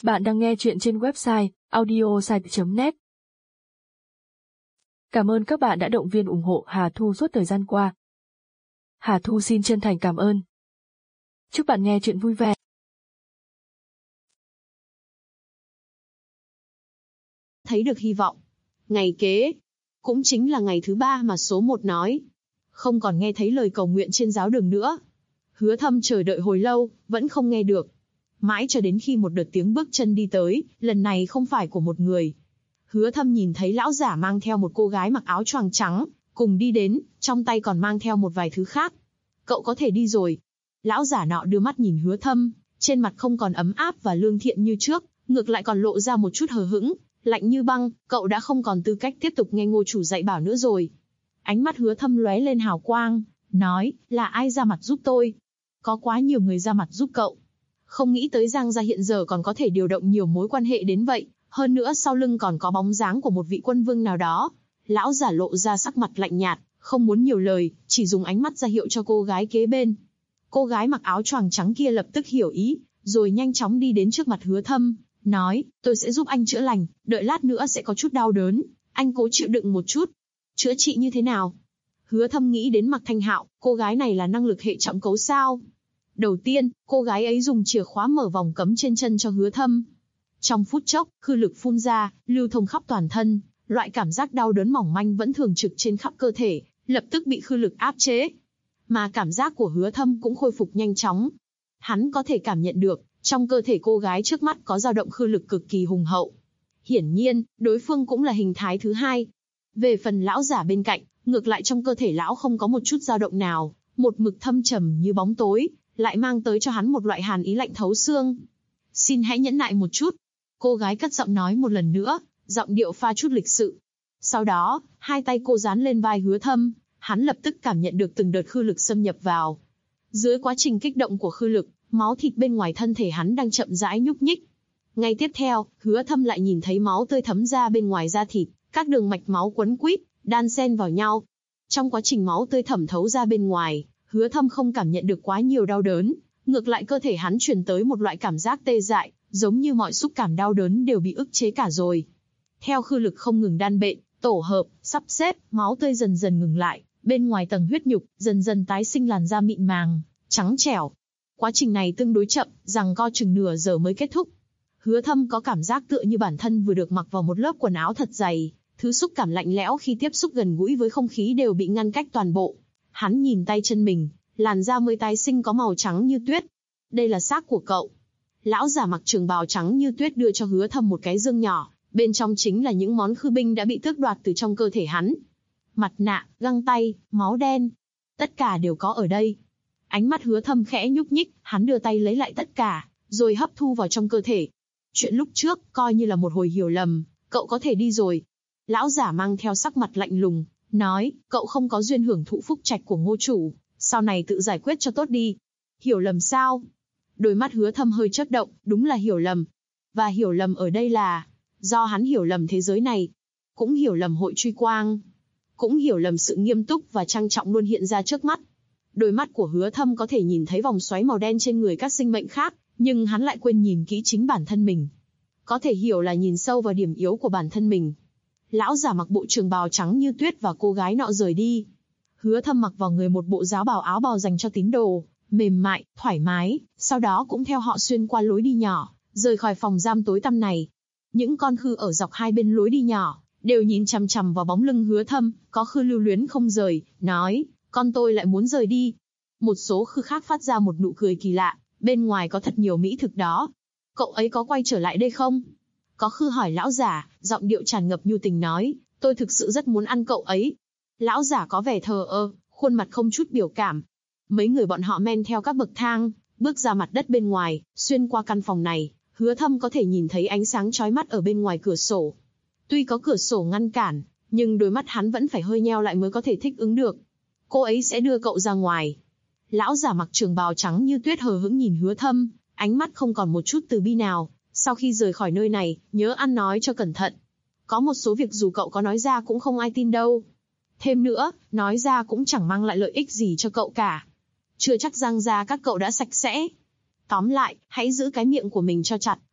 Bạn đang nghe chuyện trên website audiosite.net. Cảm ơn các bạn đã động viên ủng hộ Hà Thu suốt thời gian qua. Hà Thu xin chân thành cảm ơn. Chúc bạn nghe chuyện vui vẻ. Thấy được hy vọng. Ngày kế, cũng chính là ngày thứ 3 mà số 1 nói. Không còn nghe thấy lời cầu nguyện trên giáo đường nữa. Hứa Thâm chờ đợi hồi lâu, vẫn không nghe được. Mãi cho đến khi một đợt tiếng bước chân đi tới, lần này không phải của một người. Hứa Thâm nhìn thấy lão giả mang theo một cô gái mặc áo choàng trắng, cùng đi đến, trong tay còn mang theo một vài thứ khác. Cậu có thể đi rồi. Lão giả nọ đưa mắt nhìn Hứa Thâm, trên mặt không còn ấm áp và lương thiện như trước, ngược lại còn lộ ra một chút hờ hững, lạnh như băng. Cậu đã không còn tư cách tiếp tục nghe ngô chủ dạy bảo nữa rồi. Ánh mắt Hứa Thâm lóe lên hào quang, nói, là ai ra mặt giúp tôi? Có quá nhiều người ra mặt giúp cậu. Không nghĩ tới Giang gia hiện giờ còn có thể điều động nhiều mối quan hệ đến vậy, hơn nữa sau lưng còn có bóng dáng của một vị quân vương nào đó. Lão giả lộ ra sắc mặt lạnh nhạt, không muốn nhiều lời, chỉ dùng ánh mắt ra hiệu cho cô gái kế bên. Cô gái mặc áo choàng trắng kia lập tức hiểu ý, rồi nhanh chóng đi đến trước mặt Hứa Thâm, nói, tôi sẽ giúp anh chữa lành, đợi lát nữa sẽ có chút đau đớn, anh cố chịu đựng một chút. Chữa trị như thế nào? Hứa Thâm nghĩ đến Mạc Thanh Hạo, cô gái này là năng lực hệ trọng cấu sao? Đầu tiên, cô gái ấy dùng chìa khóa mở vòng cấm trên chân cho Hứa Thâm. Trong phút chốc, khư lực phun ra, lưu thông khắp toàn thân, loại cảm giác đau đớn mỏng manh vẫn thường trực trên khắp cơ thể, lập tức bị khư lực áp chế. Mà cảm giác của Hứa Thâm cũng khôi phục nhanh chóng. Hắn có thể cảm nhận được, trong cơ thể cô gái trước mắt có dao động khư lực cực kỳ hùng hậu. Hiển nhiên, đối phương cũng là hình thái thứ hai. Về phần lão giả bên cạnh, ngược lại trong cơ thể lão không có một chút dao động nào, một mực thâm trầm như bóng tối, lại mang tới cho hắn một loại hàn ý lạnh thấu xương. Xin hãy nhẫn nại một chút. Cô gái cất giọng nói một lần nữa, giọng điệu pha chút lịch sự. Sau đó, hai tay cô dán lên vai Hứa Thâm, hắn lập tức cảm nhận được từng đợt khư lực xâm nhập vào. Dưới quá trình kích động của khư lực, máu thịt bên ngoài thân thể hắn đang chậm rãi nhúc nhích. Ngay tiếp theo, Hứa Thâm lại nhìn thấy máu tươi thấm ra bên ngoài da thịt, các đường mạch máu quấn quýt, đan xen vào nhau. Trong quá trình máu tươi thẩm thấu ra bên ngoài, Hứa Thâm không cảm nhận được quá nhiều đau đớn, ngược lại cơ thể hắn truyền tới một loại cảm giác tê dại, giống như mọi xúc cảm đau đớn đều bị ức chế cả rồi. Theo khư lực không ngừng đan bện, tổ hợp, sắp xếp, máu tươi dần dần ngừng lại, bên ngoài tầng huyết nhục dần dần tái sinh làn da mịn màng, trắng trẻo. Quá trình này tương đối chậm, giằng co chừng nửa giờ mới kết thúc. Hứa Thâm có cảm giác tựa như bản thân vừa được mặc vào một lớp quần áo thật dày, thứ xúc cảm lạnh lẽo khi tiếp xúc gần gũi với không khí đều bị ngăn cách toàn bộ. Hắn nhìn tay chân mình, làn da mới tái sinh có màu trắng như tuyết. Đây là xác của cậu. Lão giả mặc trường bào trắng như tuyết đưa cho Hứa Thâm một cái dương nhỏ, bên trong chính là những món khư binh đã bị tước đoạt từ trong cơ thể hắn. Mặt nạ, găng tay, máu đen, tất cả đều có ở đây. Ánh mắt Hứa Thâm khẽ nhúc nhích, hắn đưa tay lấy lại tất cả, rồi hấp thu vào trong cơ thể. Chuyện lúc trước coi như là một hồi hiểu lầm, cậu có thể đi rồi. Lão giả mang theo sắc mặt lạnh lùng, nói, cậu không có duyên hưởng thụ phúc trạch của Ngô chủ, sau này tự giải quyết cho tốt đi. Hiểu lầm sao? Đôi mắt Hứa Thâm hơi chớp động, đúng là hiểu lầm. Và hiểu lầm ở đây là, do hắn hiểu lầm thế giới này, cũng hiểu lầm hội truy quang, cũng hiểu lầm sự nghiêm túc và trang trọng luôn hiện ra trước mắt. Đôi mắt của Hứa Thâm có thể nhìn thấy vòng xoáy màu đen trên người các sinh mệnh khác, nhưng hắn lại quên nhìn kỹ chính bản thân mình. Có thể hiểu là nhìn sâu vào điểm yếu của bản thân mình. Lão giả mặc bộ trường bào trắng như tuyết và cô gái nọ rời đi. Hứa Thâm mặc vào người một bộ giáo bào áo bào dành cho tín đồ, mềm mại, thoải mái, sau đó cũng theo họ xuyên qua lối đi nhỏ, rời khỏi phòng giam tối tăm này. Những con khư ở dọc hai bên lối đi nhỏ, đều nhìn chằm chằm vào bóng lưng Hứa Thâm, có khư lưu luyến không rời, nói, con tôi lại muốn rời đi. Một số khư khác phát ra một nụ cười kỳ lạ, bên ngoài có thật nhiều mỹ thực đó. Cậu ấy có quay trở lại đây không? Có khư hỏi lão giả, giọng điệu tràn ngập nhu tình nói, tôi thực sự rất muốn ăn cậu ấy. Lão giả có vẻ thờ ơ, khuôn mặt không chút biểu cảm. Mấy người bọn họ men theo các bậc thang, bước ra mặt đất bên ngoài, xuyên qua căn phòng này, Hứa Thâm có thể nhìn thấy ánh sáng chói mắt ở bên ngoài cửa sổ. Tuy có cửa sổ ngăn cản, nhưng đôi mắt hắn vẫn phải hơi nheo lại mới có thể thích ứng được. Cô ấy sẽ đưa cậu ra ngoài. Lão giả mặc trường bào trắng như tuyết hờ hững nhìn Hứa Thâm, ánh mắt không còn một chút từ bi nào. Sau khi rời khỏi nơi này, nhớ ăn nói cho cẩn thận. Có một số việc dù cậu có nói ra cũng không ai tin đâu. Thêm nữa, nói ra cũng chẳng mang lại lợi ích gì cho cậu cả. Chưa chắc Giang gia các cậu đã sạch sẽ. Tóm lại, hãy giữ cái miệng của mình cho chặt,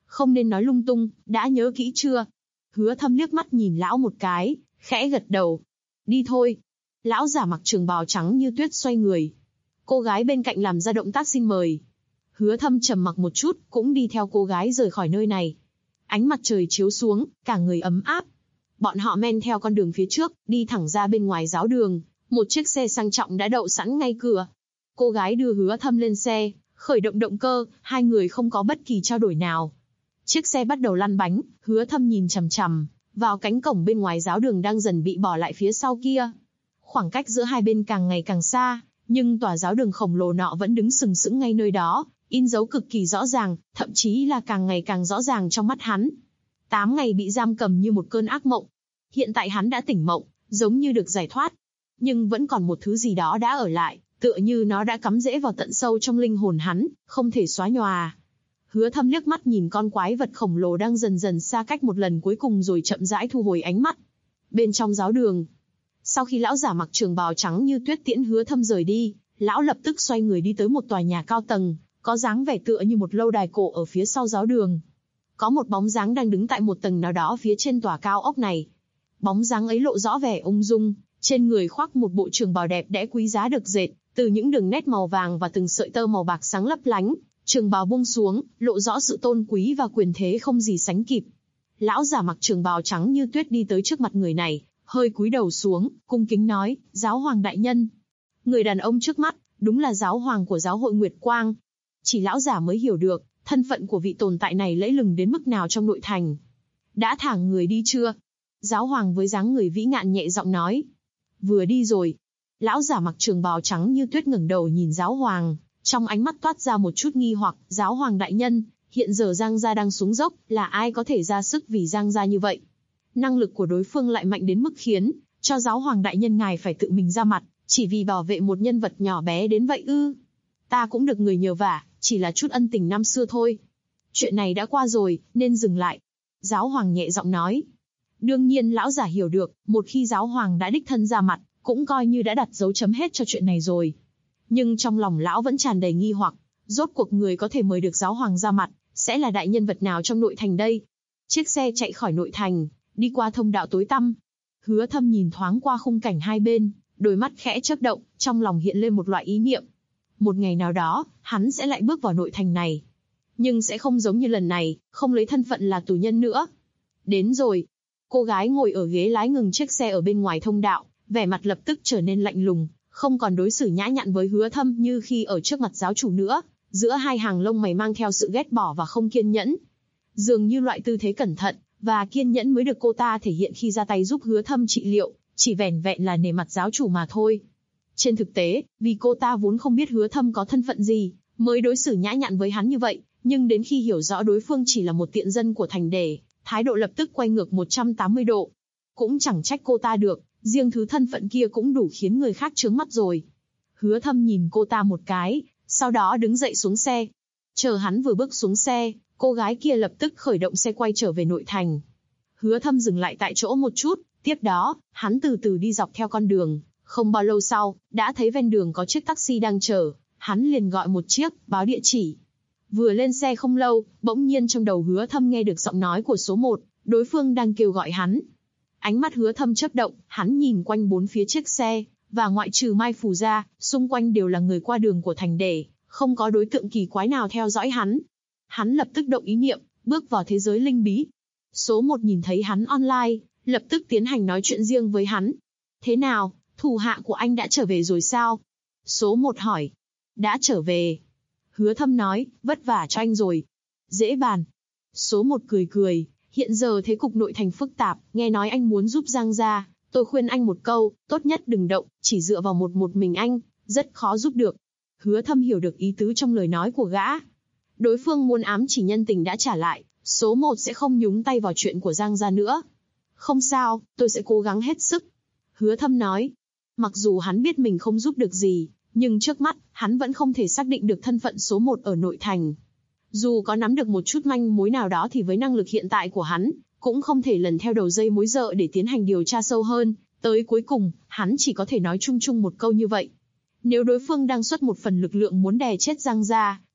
Không nên nói lung tung, đã nhớ kỹ chưa? Hứa Thâm liếc mắt nhìn lão một cái, khẽ gật đầu. Đi thôi. Lão giả mặc trường bào trắng như tuyết xoay người. Cô gái bên cạnh làm ra động tác xin mời. Hứa Thâm trầm mặc một chút, cũng đi theo cô gái rời khỏi nơi này. Ánh mặt trời chiếu xuống, cả người ấm áp. Bọn họ men theo con đường phía trước, đi thẳng ra bên ngoài giáo đường. Một chiếc xe sang trọng đã đậu sẵn ngay cửa. Cô gái đưa Hứa Thâm lên xe, khởi động động cơ, hai người không có bất kỳ trao đổi nào. Chiếc xe bắt đầu lăn bánh, Hứa Thâm nhìn chằm chằm vào cánh cổng bên ngoài giáo đường đang dần bị bỏ lại phía sau kia. Khoảng cách giữa hai bên càng ngày càng xa, nhưng tòa giáo đường khổng lồ nọ vẫn đứng sừng sững ngay nơi đó, in dấu cực kỳ rõ ràng, thậm chí là càng ngày càng rõ ràng trong mắt hắn. 8 ngày bị giam cầm như một cơn ác mộng. Hiện tại hắn đã tỉnh mộng, giống như được giải thoát. Nhưng vẫn còn một thứ gì đó đã ở lại, tựa như nó đã cắm rễ vào tận sâu trong linh hồn hắn, không thể xóa nhòa. Hứa Thâm liếc mắt nhìn con quái vật khổng lồ đang dần dần xa cách một lần cuối cùng rồi chậm rãi thu hồi ánh mắt. Bên trong giáo đường, sau khi lão giả mặc trường bào trắng như tuyết tiễn Hứa Thâm rời đi, lão lập tức xoay người đi tới một tòa nhà cao tầng, có dáng vẻ tựa như một lâu đài cổ ở phía sau giáo đường. Có một bóng dáng đang đứng tại một tầng nào đó phía trên tòa cao ốc này. Bóng dáng ấy lộ rõ vẻ ung dung, trên người khoác một bộ trường bào đẹp đẽ quý giá được dệt từ những đường nét màu vàng và từng sợi tơ màu bạc sáng lấp lánh. Trường bào buông xuống, lộ rõ sự tôn quý và quyền thế không gì sánh kịp. Lão giả mặc trường bào trắng như tuyết đi tới trước mặt người này, hơi cúi đầu xuống, cung kính nói, giáo hoàng đại nhân. Người đàn ông trước mắt, đúng là giáo hoàng của giáo hội Nguyệt Quang. Chỉ lão giả mới hiểu được, thân phận của vị tồn tại này lẫy lừng đến mức nào trong nội thành. Đã thả người đi chưa? Giáo hoàng với dáng người vĩ ngạn nhẹ giọng nói. Vừa đi rồi. Lão giả mặc trường bào trắng như tuyết ngẩng đầu nhìn giáo hoàng, trong ánh mắt toát ra một chút nghi hoặc. Giáo hoàng đại nhân, hiện giờ Giang gia đang xuống dốc, là ai có thể ra sức vì Giang gia như vậy? Năng lực của đối phương lại mạnh đến mức khiến cho giáo hoàng đại nhân ngài phải tự mình ra mặt, chỉ vì bảo vệ một nhân vật nhỏ bé đến vậy ư? Ta cũng được người nhờ vả, chỉ là chút ân tình năm xưa thôi. Chuyện này đã qua rồi, nên dừng lại. Giáo hoàng nhẹ giọng nói. Đương nhiên lão giả hiểu được, một khi giáo hoàng đã đích thân ra mặt, cũng coi như đã đặt dấu chấm hết cho chuyện này rồi. Nhưng trong lòng lão vẫn tràn đầy nghi hoặc, rốt cuộc người có thể mời được giáo hoàng ra mặt, sẽ là đại nhân vật nào trong nội thành đây? Chiếc xe chạy khỏi nội thành, đi qua thông đạo tối tăm. Hứa Thâm nhìn thoáng qua khung cảnh hai bên, đôi mắt khẽ chớp động, trong lòng hiện lên một loại ý niệm. Một ngày nào đó, hắn sẽ lại bước vào nội thành này. Nhưng sẽ không giống như lần này, không lấy thân phận là tù nhân nữa. Đến rồi. Cô gái ngồi ở ghế lái ngừng chiếc xe ở bên ngoài thông đạo, vẻ mặt lập tức trở nên lạnh lùng, không còn đối xử nhã nhặn với Hứa Thâm như khi ở trước mặt giáo chủ nữa. Giữa hai hàng lông mày mang theo sự ghét bỏ và không kiên nhẫn. Dường như loại tư thế cẩn thận và kiên nhẫn mới được cô ta thể hiện khi ra tay giúp Hứa Thâm trị liệu, chỉ vẻn vẹn là nể mặt giáo chủ mà thôi. Trên thực tế, vì cô ta vốn không biết Hứa Thâm có thân phận gì, mới đối xử nhã nhặn với hắn như vậy, nhưng đến khi hiểu rõ đối phương chỉ là một tiện dân của thành đề, thái độ lập tức quay ngược 180 độ. Cũng chẳng trách cô ta được, riêng thứ thân phận kia cũng đủ khiến người khác trướng mắt rồi. Hứa Thâm nhìn cô ta một cái, sau đó đứng dậy xuống xe. Chờ hắn vừa bước xuống xe, cô gái kia lập tức khởi động xe quay trở về nội thành. Hứa Thâm dừng lại tại chỗ một chút, tiếp đó, hắn từ từ đi dọc theo con đường. Không bao lâu sau, đã thấy ven đường có chiếc taxi đang chờ, hắn liền gọi một chiếc, báo địa chỉ. Vừa lên xe không lâu, bỗng nhiên trong đầu Hứa Thâm nghe được giọng nói của số 1, đối phương đang kêu gọi hắn. Ánh mắt Hứa Thâm chớp động, hắn nhìn quanh bốn phía chiếc xe, và ngoại trừ Mai Phù ra, xung quanh đều là người qua đường của thành đề, không có đối tượng kỳ quái nào theo dõi hắn. Hắn lập tức động ý niệm, bước vào thế giới linh bí. Số 1 nhìn thấy hắn online, lập tức tiến hành nói chuyện riêng với hắn. Thế nào, thủ hạ của anh đã trở về rồi sao? Số 1 hỏi. Đã trở về. Hứa Thâm nói, vất vả cho anh rồi. Dễ bàn. Số 1 cười cười, hiện giờ thế cục nội thành phức tạp, nghe nói anh muốn giúp Giang gia, tôi khuyên anh một câu, tốt nhất đừng động, chỉ dựa vào một mình anh, rất khó giúp được. Hứa Thâm hiểu được ý tứ trong lời nói của gã. Đối phương muốn ám chỉ nhân tình đã trả lại, số 1 sẽ không nhúng tay vào chuyện của Giang gia nữa. Không sao, tôi sẽ cố gắng hết sức. Hứa Thâm nói. Mặc dù hắn biết mình không giúp được gì, nhưng trước mắt, hắn vẫn không thể xác định được thân phận số 1 ở nội thành. Dù có nắm được một chút manh mối nào đó thì với năng lực hiện tại của hắn, cũng không thể lần theo đầu dây mối dợ để tiến hành điều tra sâu hơn. Tới cuối cùng, hắn chỉ có thể nói chung chung một câu như vậy. Nếu đối phương đang xuất một phần lực lượng muốn đè chết Giang gia,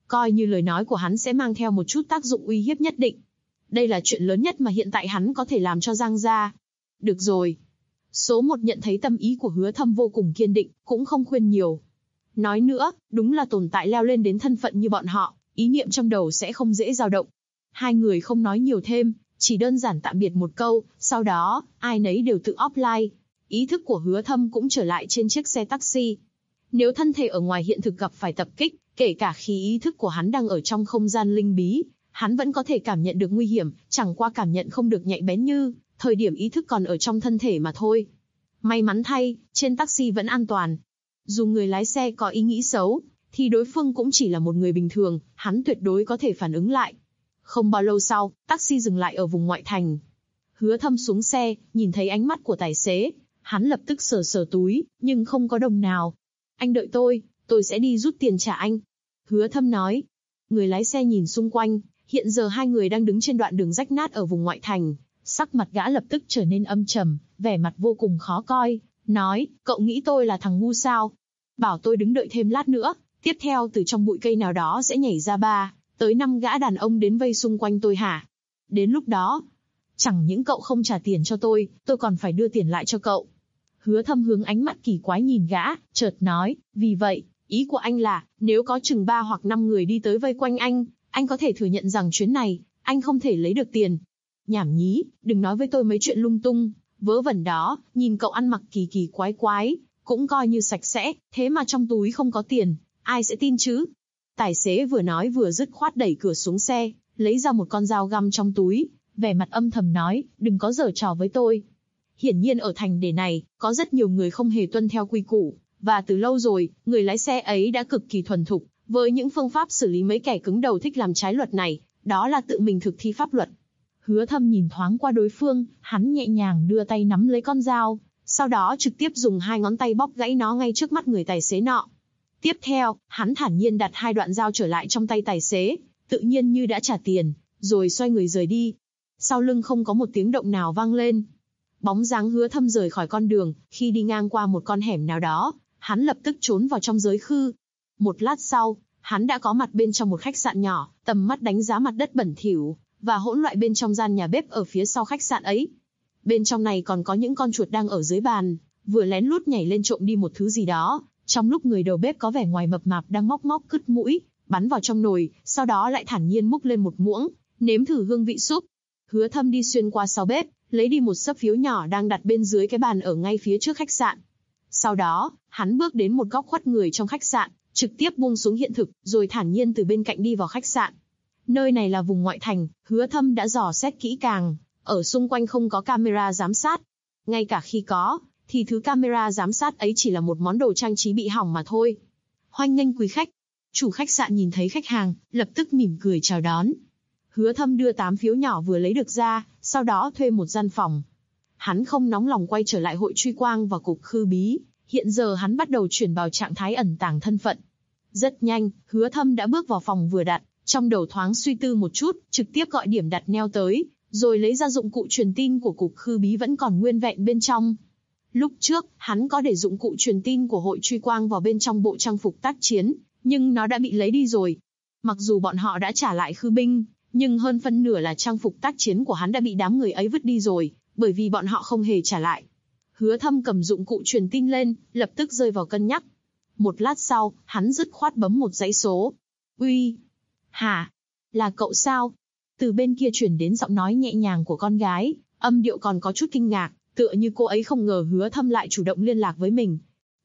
Coi như lời nói của hắn sẽ mang theo một chút tác dụng uy hiếp nhất định. Đây là chuyện lớn nhất mà hiện tại hắn có thể làm cho Giang gia. Được rồi. Số 1 nhận thấy tâm ý của Hứa Thâm vô cùng kiên định, cũng không khuyên nhiều. Nói nữa, đúng là tồn tại leo lên đến thân phận như bọn họ, ý niệm trong đầu sẽ không dễ dao động. Hai người không nói nhiều thêm, chỉ đơn giản tạm biệt một câu, sau đó, ai nấy đều tự offline. Ý thức của Hứa Thâm cũng trở lại trên chiếc xe taxi. Nếu thân thể ở ngoài hiện thực gặp phải tập kích, kể cả khi ý thức của hắn đang ở trong không gian linh bí, hắn vẫn có thể cảm nhận được nguy hiểm, chẳng qua cảm nhận không được nhạy bén như thời điểm ý thức còn ở trong thân thể mà thôi. May mắn thay, trên taxi vẫn an toàn. Dù người lái xe có ý nghĩ xấu, thì đối phương cũng chỉ là một người bình thường, hắn tuyệt đối có thể phản ứng lại. Không bao lâu sau, taxi dừng lại ở vùng ngoại thành. Hứa Thâm xuống xe, nhìn thấy ánh mắt của tài xế, hắn lập tức sờ sờ túi, nhưng không có đồng nào. Anh đợi tôi sẽ đi rút tiền trả anh. Hứa Thâm nói. Người lái xe nhìn xung quanh, hiện giờ hai người đang đứng trên đoạn đường rách nát ở vùng ngoại thành. Sắc mặt gã lập tức trở nên âm trầm, vẻ mặt vô cùng khó coi, nói, cậu nghĩ tôi là thằng ngu sao? Bảo tôi đứng đợi thêm lát nữa, tiếp theo từ trong bụi cây nào đó sẽ nhảy ra 3 tới 5 gã đàn ông đến vây xung quanh tôi hả? Đến lúc đó, chẳng những cậu không trả tiền cho tôi còn phải đưa tiền lại cho cậu. Hứa Thâm hướng ánh mắt kỳ quái nhìn gã, chợt nói, vì vậy, ý của anh là, nếu có chừng 3 hoặc 5 người đi tới vây quanh anh có thể thừa nhận rằng chuyến này, anh không thể lấy được tiền. Nhảm nhí, đừng nói với tôi mấy chuyện lung tung, vớ vẩn đó, nhìn cậu ăn mặc kỳ kỳ quái quái, cũng coi như sạch sẽ, thế mà trong túi không có tiền, ai sẽ tin chứ? Tài xế vừa nói vừa dứt khoát đẩy cửa xuống xe, lấy ra một con dao găm trong túi, vẻ mặt âm thầm nói, đừng có giở trò với tôi. Hiển nhiên ở thành đề này, có rất nhiều người không hề tuân theo quy củ, và từ lâu rồi, người lái xe ấy đã cực kỳ thuần thục, với những phương pháp xử lý mấy kẻ cứng đầu thích làm trái luật này, đó là tự mình thực thi pháp luật. Hứa Thâm nhìn thoáng qua đối phương, hắn nhẹ nhàng đưa tay nắm lấy con dao, sau đó trực tiếp dùng 2 ngón tay bóp gãy nó ngay trước mắt người tài xế nọ. Tiếp theo, hắn thản nhiên đặt 2 đoạn dao trở lại trong tay tài xế, tự nhiên như đã trả tiền, rồi xoay người rời đi. Sau lưng không có một tiếng động nào vang lên. Bóng dáng Hứa Thâm rời khỏi con đường, khi đi ngang qua một con hẻm nào đó, hắn lập tức trốn vào trong giới khư. Một lát sau, hắn đã có mặt bên trong một khách sạn nhỏ, tầm mắt đánh giá mặt đất bẩn thỉu và hỗn loạn bên trong gian nhà bếp ở phía sau khách sạn ấy. Bên trong này còn có những con chuột đang ở dưới bàn, vừa lén lút nhảy lên trộm đi một thứ gì đó, trong lúc người đầu bếp có vẻ ngoài mập mạp đang móc móc cứt mũi, bắn vào trong nồi, sau đó lại thản nhiên múc lên một muỗng, nếm thử hương vị súp. Hứa Thâm đi xuyên qua sau bếp, lấy đi một xấp phiếu nhỏ đang đặt bên dưới cái bàn ở ngay phía trước khách sạn. Sau đó, hắn bước đến một góc khuất người trong khách sạn, trực tiếp buông xuống hiện thực, rồi thản nhiên từ bên cạnh đi vào khách sạn. Nơi này là vùng ngoại thành, Hứa Thâm đã dò xét kỹ càng, ở xung quanh không có camera giám sát. Ngay cả khi có, thì thứ camera giám sát ấy chỉ là một món đồ trang trí bị hỏng mà thôi. Hoan nghênh quý khách. Chủ khách sạn nhìn thấy khách hàng, lập tức mỉm cười chào đón. Hứa Thâm đưa 8 phiếu nhỏ vừa lấy được ra, sau đó thuê một gian phòng. Hắn không nóng lòng quay trở lại hội truy quang và cục khư bí, hiện giờ hắn bắt đầu chuyển vào trạng thái ẩn tàng thân phận. Rất nhanh, Hứa Thâm đã bước vào phòng vừa đặt, trong đầu thoáng suy tư một chút, trực tiếp gọi điểm đặt neo tới, rồi lấy ra dụng cụ truyền tin của cục khư bí vẫn còn nguyên vẹn bên trong. Lúc trước, hắn có để dụng cụ truyền tin của hội truy quang vào bên trong bộ trang phục tác chiến, nhưng nó đã bị lấy đi rồi. Mặc dù bọn họ đã trả lại khư binh, nhưng hơn phân nửa là trang phục tác chiến của hắn đã bị đám người ấy vứt đi rồi, bởi vì bọn họ không hề trả lại. Hứa Thâm cầm dụng cụ truyền tin lên, lập tức rơi vào cân nhắc. Một lát sau, hắn dứt khoát bấm một dãy số. Uy, hả? Là cậu sao? Từ bên kia truyền đến giọng nói nhẹ nhàng của con gái, âm điệu còn có chút kinh ngạc, tựa như cô ấy không ngờ Hứa Thâm lại chủ động liên lạc với mình.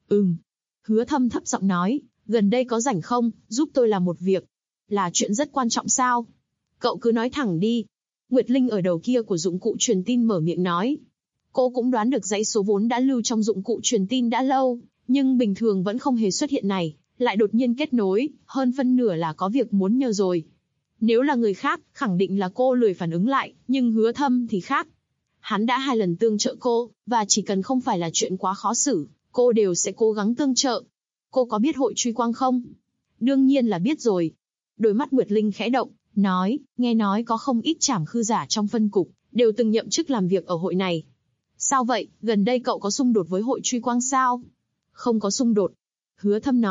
Hứa Thâm thấp giọng nói, gần đây có rảnh không, giúp tôi làm một việc. Là chuyện rất quan trọng sao? Cậu cứ nói thẳng đi. Nguyệt Linh ở đầu kia của dụng cụ truyền tin mở miệng nói. Cô cũng đoán được dãy số vốn đã lưu trong dụng cụ truyền tin đã lâu, nhưng bình thường vẫn không hề xuất hiện này, lại đột nhiên kết nối, hơn phân nửa là có việc muốn nhờ rồi. Nếu là người khác, khẳng định là cô lười phản ứng lại, nhưng Hứa Thâm thì khác. Hắn đã 2 lần tương trợ cô, và chỉ cần không phải là chuyện quá khó xử, cô đều sẽ cố gắng tương trợ. Cô có biết hội truy quang không? Đương nhiên là biết rồi. Đôi mắt Nguyệt Linh khẽ động, nói, nghe nói có không ít trảm khư giả trong phân cục, đều từng nhậm chức làm việc ở hội này. Sao vậy, gần đây cậu có xung đột với hội truy quang sao? Không có xung đột. Hứa Thâm nói,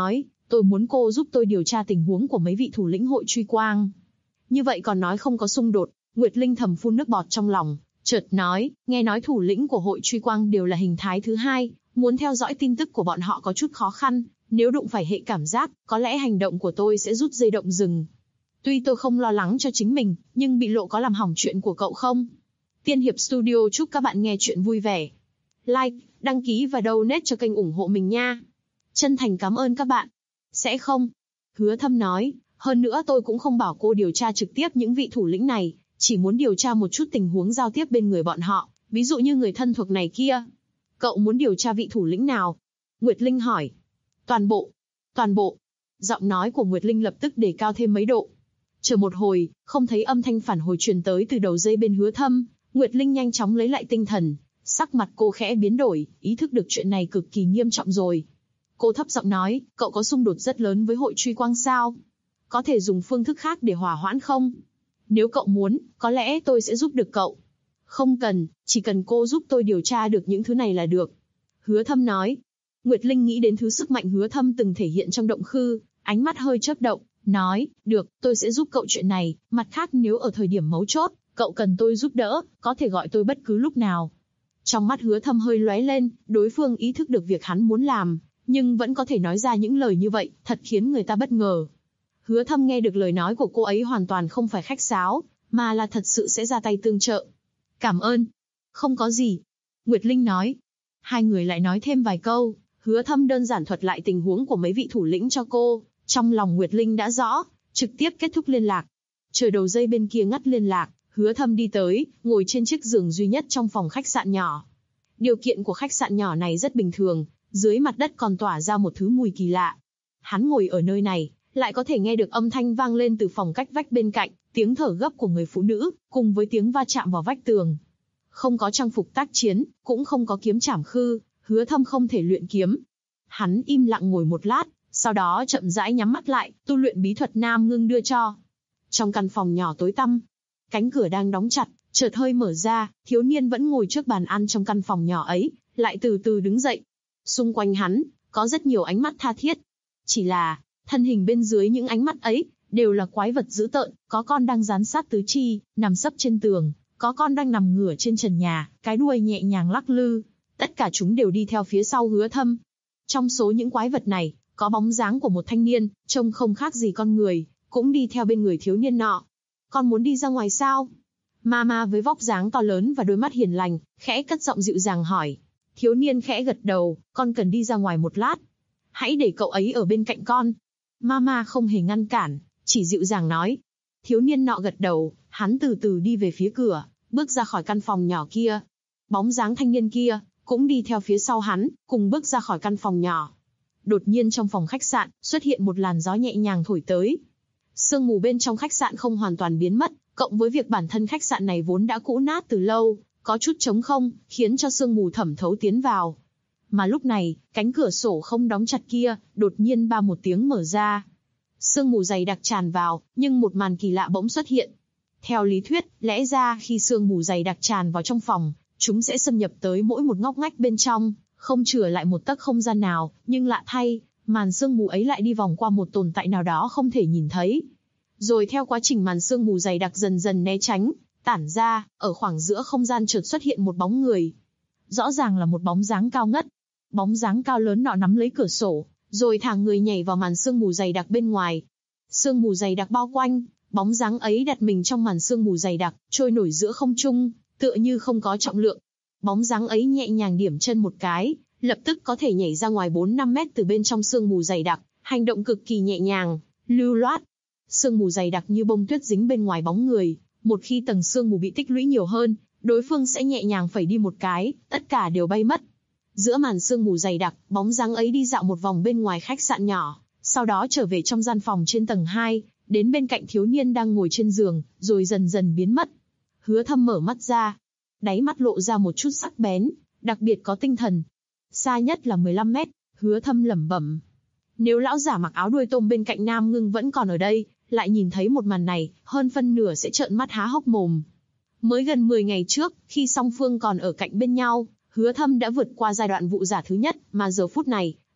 Tôi muốn cô giúp tôi điều tra tình huống của mấy vị thủ lĩnh hội truy quang. Như vậy còn nói không có xung đột, Nguyệt Linh thầm phun nước bọt trong lòng, chợt nói, nghe nói thủ lĩnh của hội truy quang đều là hình thái thứ hai, muốn theo dõi tin tức của bọn họ có chút khó khăn, nếu đụng phải hệ cảm giác, có lẽ hành động của tôi sẽ rút dây động rừng. Tuy tôi không lo lắng cho chính mình, nhưng bị lộ có làm hỏng chuyện của cậu không? Tiên Hiệp Studio chúc các bạn nghe chuyện vui vẻ. Like, đăng ký và donate cho kênh ủng hộ mình nha. Chân thành cảm ơn các bạn. Sẽ không. Hứa Thâm nói, hơn nữa tôi cũng không bảo cô điều tra trực tiếp những vị thủ lĩnh này, chỉ muốn điều tra một chút tình huống giao tiếp bên người bọn họ, ví dụ như người thân thuộc này kia. Cậu muốn điều tra vị thủ lĩnh nào? Nguyệt Linh hỏi. Toàn bộ. Toàn bộ. Giọng nói của Nguyệt Linh lập tức đề cao thêm mấy độ. Chờ một hồi, không thấy âm thanh phản hồi truyền tới từ đầu dây bên Hứa Thâm, Nguyệt Linh nhanh chóng lấy lại tinh thần, sắc mặt cô khẽ biến đổi, ý thức được chuyện này cực kỳ nghiêm trọng rồi. Cô thấp giọng nói, cậu có xung đột rất lớn với hội truy quang sao? Có thể dùng phương thức khác để hòa hoãn không? Nếu cậu muốn, có lẽ tôi sẽ giúp được cậu. Không cần, chỉ cần cô giúp tôi điều tra được những thứ này là được. Hứa Thâm nói. Nguyệt Linh nghĩ đến thứ sức mạnh Hứa Thâm từng thể hiện trong động khư, ánh mắt hơi chớp động, nói, được, tôi sẽ giúp cậu chuyện này, mặt khác nếu ở thời điểm mấu chốt, cậu cần tôi giúp đỡ, có thể gọi tôi bất cứ lúc nào. Trong mắt Hứa Thâm hơi lóe lên, đối phương ý thức được việc hắn muốn làm, nhưng vẫn có thể nói ra những lời như vậy, thật khiến người ta bất ngờ. Hứa Thâm nghe được lời nói của cô ấy hoàn toàn không phải khách sáo, mà là thật sự sẽ ra tay tương trợ. Cảm ơn. Không có gì. Nguyệt Linh nói. Hai người lại nói thêm vài câu, Hứa Thâm đơn giản thuật lại tình huống của mấy vị thủ lĩnh cho cô, trong lòng Nguyệt Linh đã rõ, trực tiếp kết thúc liên lạc. Chờ đầu dây bên kia ngắt liên lạc, Hứa Thâm đi tới, ngồi trên chiếc giường duy nhất trong phòng khách sạn nhỏ. Điều kiện của khách sạn nhỏ này rất bình thường, dưới mặt đất còn tỏa ra một thứ mùi kỳ lạ. Hắn ngồi ở nơi này, lại có thể nghe được âm thanh vang lên từ phòng cách vách bên cạnh, tiếng thở gấp của người phụ nữ, cùng với tiếng va chạm vào vách tường. Không có trang phục tác chiến, cũng không có kiếm trảm khư, Hứa Thâm không thể luyện kiếm. Hắn im lặng ngồi một lát, sau đó chậm rãi nhắm mắt lại, tu luyện bí thuật Nam Ngưng đưa cho. Trong căn phòng nhỏ tối tăm, cánh cửa đang đóng chặt, chợt hơi mở ra, thiếu niên vẫn ngồi trước bàn ăn trong căn phòng nhỏ ấy, lại từ từ đứng dậy. Xung quanh hắn, có rất nhiều ánh mắt tha thiết. Chỉ là, thân hình bên dưới những ánh mắt ấy, đều là quái vật dữ tợn, có con đang dán sát tứ chi, nằm sấp trên tường, có con đang nằm ngửa trên trần nhà, cái đuôi nhẹ nhàng lắc lư. Tất cả chúng đều đi theo phía sau Hứa Thâm. Trong số những quái vật này, có bóng dáng của một thanh niên, trông không khác gì con người, cũng đi theo bên người thiếu niên nọ. Con muốn đi ra ngoài sao? Mama với vóc dáng to lớn và đôi mắt hiền lành, khẽ cất giọng dịu dàng hỏi. Thiếu niên khẽ gật đầu, con cần đi ra ngoài một lát. Hãy để cậu ấy ở bên cạnh con. Mama không hề ngăn cản, chỉ dịu dàng nói. Thiếu niên nọ gật đầu, hắn từ từ đi về phía cửa, bước ra khỏi căn phòng nhỏ kia. Bóng dáng thanh niên kia, cũng đi theo phía sau hắn, cùng bước ra khỏi căn phòng nhỏ. Đột nhiên trong phòng khách sạn, xuất hiện một làn gió nhẹ nhàng thổi tới. Sương mù bên trong khách sạn không hoàn toàn biến mất, cộng với việc bản thân khách sạn này vốn đã cũ nát từ lâu, có chút trống không, khiến cho sương mù thẩm thấu tiến vào. Mà lúc này, cánh cửa sổ không đóng chặt kia, đột nhiên ba một tiếng mở ra. Sương mù dày đặc tràn vào, nhưng một màn kỳ lạ bỗng xuất hiện. Theo lý thuyết, lẽ ra khi sương mù dày đặc tràn vào trong phòng, chúng sẽ xâm nhập tới mỗi một ngóc ngách bên trong, không chừa lại một tấc không gian nào, nhưng lạ thay, màn sương mù ấy lại đi vòng qua một tồn tại nào đó không thể nhìn thấy. Rồi theo quá trình màn sương mù dày đặc dần dần né tránh, tản ra, ở khoảng giữa không gian chợt xuất hiện một bóng người. Rõ ràng là một bóng dáng cao ngất. Bóng dáng cao lớn nọ nắm lấy cửa sổ, rồi thả người nhảy vào màn sương mù dày đặc bên ngoài. Sương mù dày đặc bao quanh, bóng dáng ấy đặt mình trong màn sương mù dày đặc, trôi nổi giữa không trung, tựa như không có trọng lượng. Bóng dáng ấy nhẹ nhàng điểm chân một cái, lập tức có thể nhảy ra ngoài 4-5 mét từ bên trong sương mù dày đặc, hành động cực kỳ nhẹ nhàng, lưu loát. Sương mù dày đặc như bông tuyết dính bên ngoài bóng người, một khi tầng sương mù bị tích lũy nhiều hơn, đối phương sẽ nhẹ nhàng phẩy đi một cái, tất cả đều bay mất. Giữa màn sương mù dày đặc, bóng dáng ấy đi dạo một vòng bên ngoài khách sạn nhỏ, sau đó trở về trong gian phòng trên tầng 2, đến bên cạnh thiếu niên đang ngồi trên giường, rồi dần dần biến mất. Hứa Thâm mở mắt ra, đáy mắt lộ ra một chút sắc bén, đặc biệt có tinh thần. Xa nhất là 15 mét, Hứa Thâm lẩm bẩm. Nếu lão giả mặc áo đuôi tôm bên cạnh Nam Ngưng vẫn còn ở đây, lại nhìn thấy một màn này, hơn phân nửa sẽ trợn mắt há hốc mồm. Mới gần 10 ngày trước, khi song phương còn ở cạnh bên nhau, Hứa Thâm đã vượt qua giai đoạn vụ giả thứ nhất, mà giờ phút này,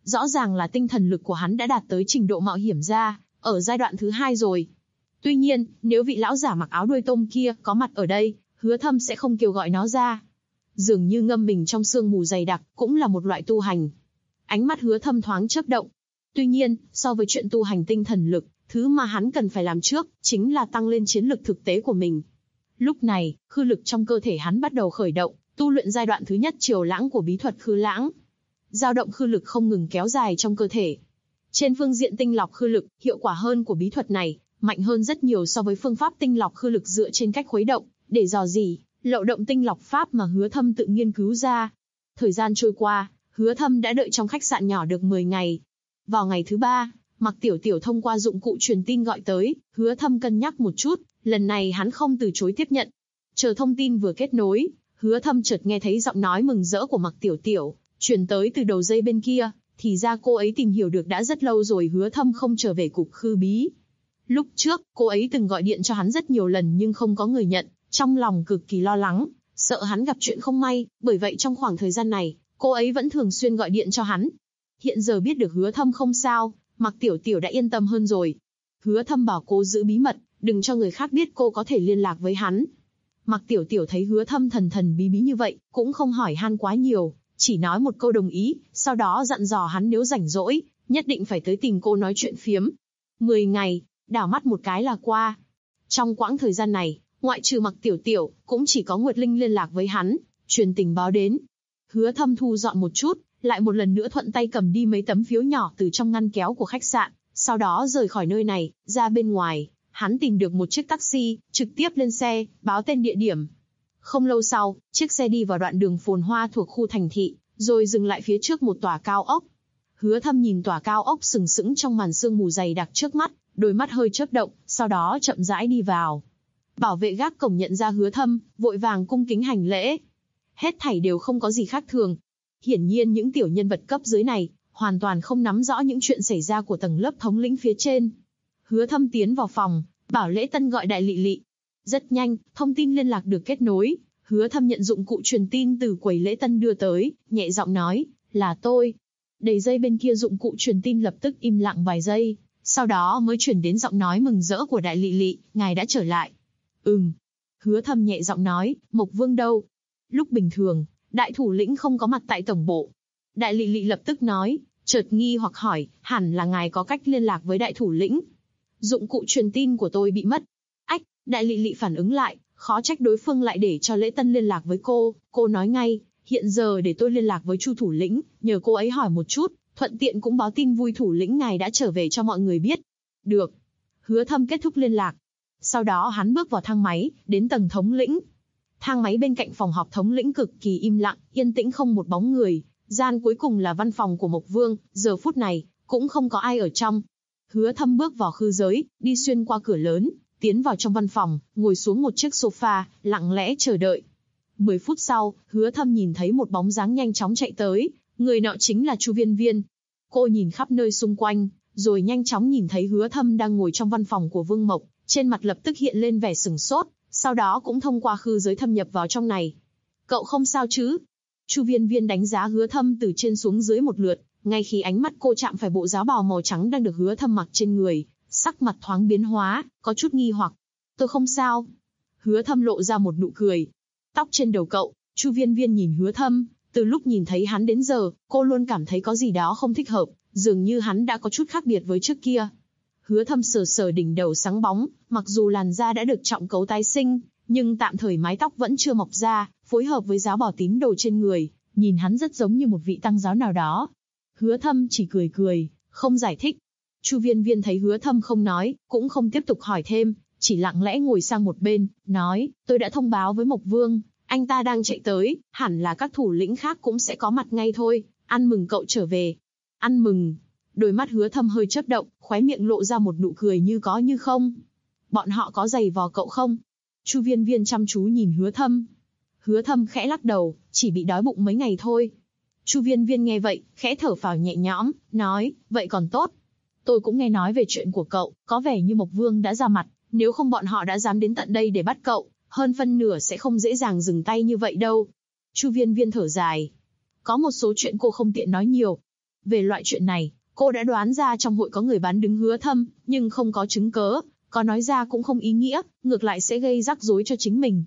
Rõ ràng là tinh thần lực của hắn đã đạt tới trình độ mạo hiểm ra, ở giai đoạn thứ 2 rồi. Tuy nhiên, nếu vị lão giả mặc áo đuôi tôm kia có mặt ở đây, Hứa Thâm sẽ không kêu gọi nó ra. Dường như ngâm mình trong sương mù dày đặc cũng là một loại tu hành. Ánh mắt Hứa Thâm thoáng chớp động. Tuy nhiên, so với chuyện tu hành tinh thần lực, thứ mà hắn cần phải làm trước chính là tăng lên chiến lực thực tế của mình. Lúc này, khư lực trong cơ thể hắn bắt đầu khởi động, tu luyện giai đoạn thứ nhất triều lãng của bí thuật khư lãng. Dao động khư lực không ngừng kéo dài trong cơ thể. Trên phương diện tinh lọc khư lực, hiệu quả hơn của bí thuật này mạnh hơn rất nhiều so với phương pháp tinh lọc khư lực dựa trên cách khuấy động, để dò dỉ, lậu động tinh lọc pháp mà Hứa Thâm tự nghiên cứu ra. Thời gian trôi qua, Hứa Thâm đã đợi trong khách sạn nhỏ được 10 ngày. Vào ngày thứ 3, Mạc Tiểu Tiểu thông qua dụng cụ truyền tin gọi tới, Hứa Thâm cân nhắc một chút, lần này hắn không từ chối tiếp nhận. Chờ thông tin vừa kết nối, Hứa Thâm chợt nghe thấy giọng nói mừng rỡ của Mạc Tiểu Tiểu, truyền tới từ đầu dây bên kia, thì ra cô ấy tìm hiểu được đã rất lâu rồi Hứa Thâm không trở về cục khư bí. Lúc trước, cô ấy từng gọi điện cho hắn rất nhiều lần nhưng không có người nhận, trong lòng cực kỳ lo lắng, sợ hắn gặp chuyện không may, bởi vậy trong khoảng thời gian này, cô ấy vẫn thường xuyên gọi điện cho hắn. Hiện giờ biết được Hứa Thâm không sao, Mạc Tiểu Tiểu đã yên tâm hơn rồi. Hứa Thâm bảo cô giữ bí mật, đừng cho người khác biết cô có thể liên lạc với hắn. Mạc Tiểu Tiểu thấy Hứa Thâm thần thần bí bí như vậy, cũng không hỏi han quá nhiều, chỉ nói một câu đồng ý, sau đó dặn dò hắn nếu rảnh rỗi, nhất định phải tới tìm cô nói chuyện phiếm. 10 ngày, đảo mắt một cái là qua. Trong quãng thời gian này, ngoại trừ Mạc Tiểu Tiểu, cũng chỉ có Nguyệt Linh liên lạc với hắn, truyền tình báo đến. Hứa Thâm thu dọn một chút, lại một lần nữa thuận tay cầm đi mấy tấm phiếu nhỏ từ trong ngăn kéo của khách sạn, sau đó rời khỏi nơi này, ra bên ngoài, hắn tìm được một chiếc taxi, trực tiếp lên xe, báo tên địa điểm. Không lâu sau, chiếc xe đi vào đoạn đường phồn hoa thuộc khu thành thị, rồi dừng lại phía trước một tòa cao ốc. Hứa Thâm nhìn tòa cao ốc sừng sững trong màn sương mù dày đặc trước mắt, đôi mắt hơi chớp động, sau đó chậm rãi đi vào. Bảo vệ gác cổng nhận ra Hứa Thâm, vội vàng cung kính hành lễ. Hết thảy đều không có gì khác thường. Hiển nhiên những tiểu nhân vật cấp dưới này, hoàn toàn không nắm rõ những chuyện xảy ra của tầng lớp thống lĩnh phía trên. Hứa Thâm tiến vào phòng, bảo Lễ Tân gọi Đại Lị Lị. Rất nhanh, thông tin liên lạc được kết nối. Hứa Thâm nhận dụng cụ truyền tin từ quầy Lễ Tân đưa tới, nhẹ giọng nói, là tôi. Đầy dây bên kia dụng cụ truyền tin lập tức im lặng vài giây, sau đó mới chuyển đến giọng nói mừng rỡ của Đại Lị Lị, ngài đã trở lại. Hứa Thâm nhẹ giọng nói, Mộc Vương đâu? Lúc bình thường, đại thủ lĩnh không có mặt tại tổng bộ. Đại Lị Lị lập tức nói, chợt nghi hoặc hỏi, hẳn là ngài có cách liên lạc với đại thủ lĩnh. Dụng cụ truyền tin của tôi bị mất. Ách, Đại Lị Lị phản ứng lại, khó trách đối phương lại để cho Lễ Tân liên lạc với cô nói ngay, hiện giờ để tôi liên lạc với Chu thủ lĩnh, nhờ cô ấy hỏi một chút, thuận tiện cũng báo tin vui thủ lĩnh ngài đã trở về cho mọi người biết. Được. Hứa Thâm kết thúc liên lạc. Sau đó hắn bước vào thang máy, đến tầng thống lĩnh. Thang máy bên cạnh phòng họp thống lĩnh cực kỳ im lặng, yên tĩnh không một bóng người. Gian cuối cùng là văn phòng của Mộc Vương, giờ phút này, cũng không có ai ở trong. Hứa Thâm bước vào khư giới, đi xuyên qua cửa lớn, tiến vào trong văn phòng, ngồi xuống một chiếc sofa, lặng lẽ chờ đợi. 10 phút sau, Hứa Thâm nhìn thấy một bóng dáng nhanh chóng chạy tới, người nọ chính là Chu Viên Viên. Cô nhìn khắp nơi xung quanh, rồi nhanh chóng nhìn thấy Hứa Thâm đang ngồi trong văn phòng của Vương Mộc, trên mặt lập tức hiện lên vẻ sửng sốt, sau đó cũng thông qua khư giới thâm nhập vào trong này. Cậu không sao chứ? Chu Viên Viên đánh giá Hứa Thâm từ trên xuống dưới một lượt, ngay khi ánh mắt cô chạm phải bộ giáo bào màu trắng đang được Hứa Thâm mặc trên người, sắc mặt thoáng biến hóa, có chút nghi hoặc. Tôi không sao. Hứa Thâm lộ ra một nụ cười. Tóc trên đầu cậu. Chu Viên Viên nhìn Hứa Thâm, từ lúc nhìn thấy hắn đến giờ, cô luôn cảm thấy có gì đó không thích hợp, dường như hắn đã có chút khác biệt với trước kia. Hứa Thâm sờ sờ đỉnh đầu sáng bóng, mặc dù làn da đã được trọng cấu tái sinh, nhưng tạm thời mái tóc vẫn chưa mọc ra, phối hợp với giáo bào tín đồ trên người, nhìn hắn rất giống như một vị tăng giáo nào đó. Hứa Thâm chỉ cười cười, không giải thích. Chu Viên Viên thấy Hứa Thâm không nói, cũng không tiếp tục hỏi thêm, chỉ lặng lẽ ngồi sang một bên, nói, tôi đã thông báo với Mộc Vương, anh ta đang chạy tới, hẳn là các thủ lĩnh khác cũng sẽ có mặt ngay thôi, ăn mừng cậu trở về. Ăn mừng. Đôi mắt Hứa Thâm hơi chớp động, khóe miệng lộ ra một nụ cười như có như không. Bọn họ có giày vò cậu không? Chu Viên Viên chăm chú nhìn Hứa Thâm. Hứa Thâm khẽ lắc đầu, chỉ bị đói bụng mấy ngày thôi. Chu Viên Viên nghe vậy, khẽ thở phào nhẹ nhõm, nói, vậy còn tốt. Tôi cũng nghe nói về chuyện của cậu, có vẻ như Mộc Vương đã ra mặt, nếu không bọn họ đã dám đến tận đây để bắt cậu, hơn phân nửa sẽ không dễ dàng dừng tay như vậy đâu. Chu Viên Viên thở dài. Có một số chuyện cô không tiện nói nhiều. Về loại chuyện này, cô đã đoán ra trong hội có người bán đứng Hứa Thâm, nhưng không có chứng cớ, có nói ra cũng không ý nghĩa, ngược lại sẽ gây rắc rối cho chính mình.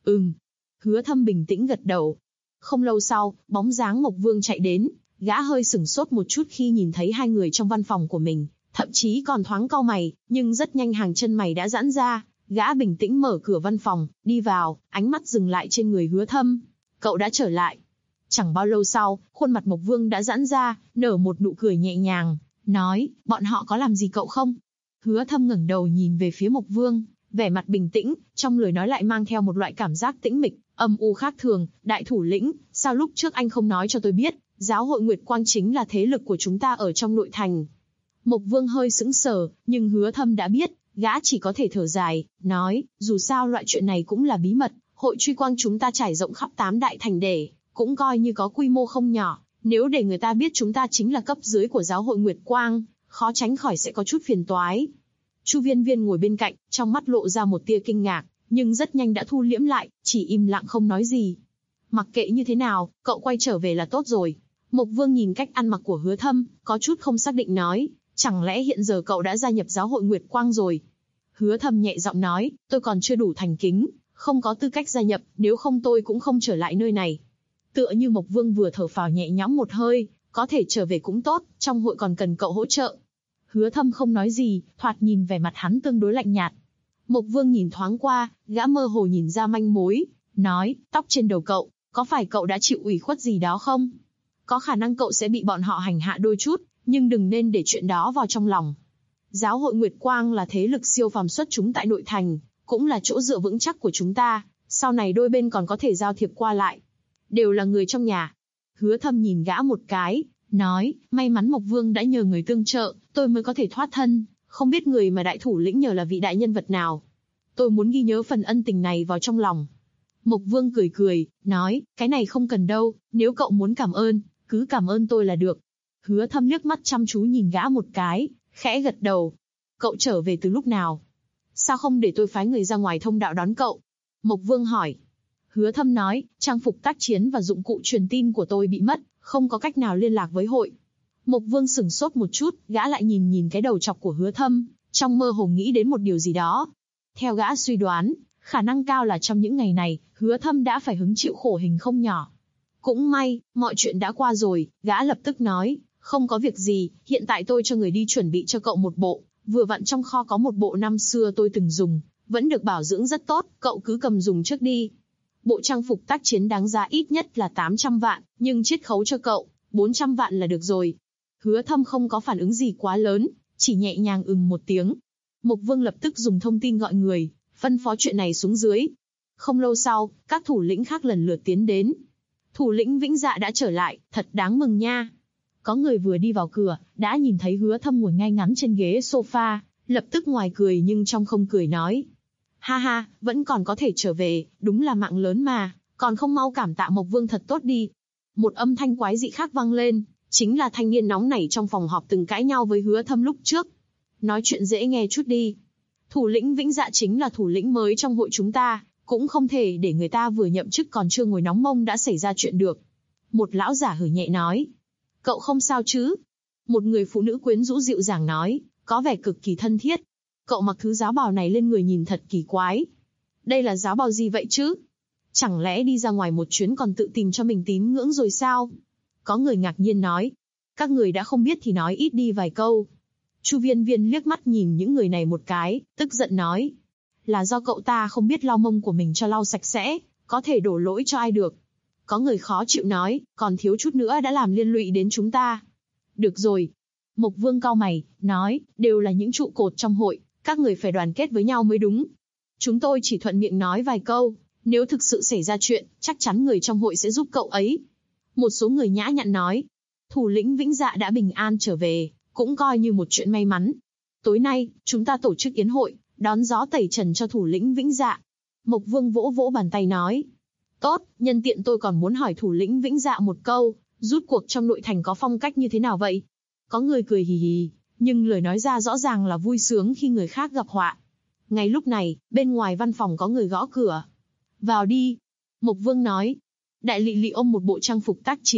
Hứa Thâm bình tĩnh gật đầu. Không lâu sau, bóng dáng Mộc Vương chạy đến, gã hơi sửng sốt một chút khi nhìn thấy hai người trong văn phòng của mình, thậm chí còn thoáng cau mày, nhưng rất nhanh hàng chân mày đã giãn ra, gã bình tĩnh mở cửa văn phòng, đi vào, ánh mắt dừng lại trên người Hứa Thâm. Cậu đã trở lại. Chẳng bao lâu sau, khuôn mặt Mộc Vương đã giãn ra, nở một nụ cười nhẹ nhàng, nói, bọn họ có làm gì cậu không? Hứa Thâm ngẩng đầu nhìn về phía Mộc Vương, vẻ mặt bình tĩnh, trong lời nói lại mang theo một loại cảm giác tĩnh mịch, âm u khác thường. Đại thủ lĩnh, sao lúc trước anh không nói cho tôi biết, giáo hội Nguyệt Quang chính là thế lực của chúng ta ở trong nội thành? Mộc Vương hơi sững sờ, nhưng Hứa Thâm đã biết, gã chỉ có thể thở dài, nói, dù sao loại chuyện này cũng là bí mật, hội truy quang chúng ta trải rộng khắp 8 đại thành để, cũng coi như có quy mô không nhỏ, nếu để người ta biết chúng ta chính là cấp dưới của giáo hội Nguyệt Quang, khó tránh khỏi sẽ có chút phiền toái. Chu Viên Viên ngồi bên cạnh, trong mắt lộ ra một tia kinh ngạc, nhưng rất nhanh đã thu liễm lại, chỉ im lặng không nói gì. Mặc kệ như thế nào, cậu quay trở về là tốt rồi. Mộc Vương nhìn cách ăn mặc của Hứa Thâm, có chút không xác định nói, chẳng lẽ hiện giờ cậu đã gia nhập giáo hội Nguyệt Quang rồi? Hứa Thâm nhẹ giọng nói, tôi còn chưa đủ thành kính, không có tư cách gia nhập, nếu không tôi cũng không trở lại nơi này. Tựa như Mộc Vương vừa thở phào nhẹ nhõm một hơi, có thể trở về cũng tốt, trong hội còn cần cậu hỗ trợ. Hứa Thâm không nói gì, thoạt nhìn vẻ mặt hắn tương đối lạnh nhạt. Mộc Vương nhìn thoáng qua, gã mơ hồ nhìn ra manh mối, nói, tóc trên đầu cậu, có phải cậu đã chịu ủy khuất gì đó không? Có khả năng cậu sẽ bị bọn họ hành hạ đôi chút, nhưng đừng nên để chuyện đó vào trong lòng. Giáo hội Nguyệt Quang là thế lực siêu phàm xuất chúng tại nội thành, cũng là chỗ dựa vững chắc của chúng ta, sau này đôi bên còn có thể giao thiệp qua lại. Đều là người trong nhà. Hứa Thâm nhìn gã một cái, nói, may mắn Mộc Vương đã nhờ người tương trợ, tôi mới có thể thoát thân, không biết người mà đại thủ lĩnh nhờ là vị đại nhân vật nào. Tôi muốn ghi nhớ phần ân tình này vào trong lòng. Mộc Vương cười cười, nói, cái này không cần đâu, nếu cậu muốn cảm ơn, cứ cảm ơn tôi là được. Hứa Thâm liếc mắt chăm chú nhìn gã một cái, khẽ gật đầu. Cậu trở về từ lúc nào? Sao không để tôi phái người ra ngoài thông đạo đón cậu? Mộc Vương hỏi. Hứa Thâm nói, trang phục tác chiến và dụng cụ truyền tin của tôi bị mất, không có cách nào liên lạc với hội. Mộc Vương sửng sốt một chút, gã lại nhìn cái đầu chọc của Hứa Thâm, trong mơ hồ nghĩ đến một điều gì đó. Theo gã suy đoán, khả năng cao là trong những ngày này, Hứa Thâm đã phải hứng chịu khổ hình không nhỏ. Cũng may, mọi chuyện đã qua rồi, gã lập tức nói, không có việc gì, hiện tại tôi cho người đi chuẩn bị cho cậu một bộ, vừa vặn trong kho có một bộ năm xưa tôi từng dùng, vẫn được bảo dưỡng rất tốt, cậu cứ cầm dùng trước đi. Bộ trang phục tác chiến đáng giá ít nhất là 800 vạn, nhưng chiết khấu cho cậu, 400 vạn là được rồi. Hứa Thâm không có phản ứng gì quá lớn, chỉ nhẹ nhàng một tiếng. Mộc Vương lập tức dùng thông tin gọi người, phân phó chuyện này xuống dưới. Không lâu sau, các thủ lĩnh khác lần lượt tiến đến. Thủ lĩnh Vĩnh Dạ đã trở lại, thật đáng mừng nha. Có người vừa đi vào cửa, đã nhìn thấy Hứa Thâm ngồi ngay ngắn trên ghế sofa, lập tức ngoài cười nhưng trong không cười nói. Ha ha, vẫn còn có thể trở về, đúng là mạng lớn mà, còn không mau cảm tạ Mộc Vương thật tốt đi. Một âm thanh quái dị khác vang lên, chính là thanh niên nóng nảy trong phòng họp từng cãi nhau với Hứa Thâm lúc trước. Nói chuyện dễ nghe chút đi. Thủ lĩnh Vĩnh Dạ chính là thủ lĩnh mới trong hội chúng ta, cũng không thể để người ta vừa nhậm chức còn chưa ngồi nóng mông đã xảy ra chuyện được. Một lão giả hử nhẹ nói. Cậu không sao chứ? Một người phụ nữ quyến rũ dịu dàng nói, có vẻ cực kỳ thân thiết. Cậu mặc thứ giáo bào này lên người nhìn thật kỳ quái. Đây là giáo bào gì vậy chứ? Chẳng lẽ đi ra ngoài một chuyến còn tự tìm cho mình tín ngưỡng rồi sao? Có người ngạc nhiên nói. Các người đã không biết thì nói ít đi vài câu. Chu Viên Viên liếc mắt nhìn những người này một cái, tức giận nói. Là do cậu ta không biết lau mông của mình cho lau sạch sẽ, có thể đổ lỗi cho ai được. Có người khó chịu nói, còn thiếu chút nữa đã làm liên lụy đến chúng ta. Được rồi. Mộc Vương cau mày, nói, đều là những trụ cột trong hội, các người phải đoàn kết với nhau mới đúng. Chúng tôi chỉ thuận miệng nói vài câu, nếu thực sự xảy ra chuyện, chắc chắn người trong hội sẽ giúp cậu ấy. Một số người nhã nhặn nói, thủ lĩnh Vĩnh Dạ đã bình an trở về, cũng coi như một chuyện may mắn. Tối nay, chúng ta tổ chức yến hội, đón gió tẩy trần cho thủ lĩnh Vĩnh Dạ. Mộc Vương vỗ vỗ bàn tay nói. Tốt, nhân tiện tôi còn muốn hỏi thủ lĩnh Vĩnh Dạ một câu, rút cuộc trong nội thành có phong cách như thế nào vậy? Có người cười hì hì, nhưng lời nói ra rõ ràng là vui sướng khi người khác gặp họa. Ngay lúc này, bên ngoài văn phòng có người gõ cửa. Vào đi. Mộc Vương nói. Đại Lị Lị ôm một bộ trang phục tác chiến,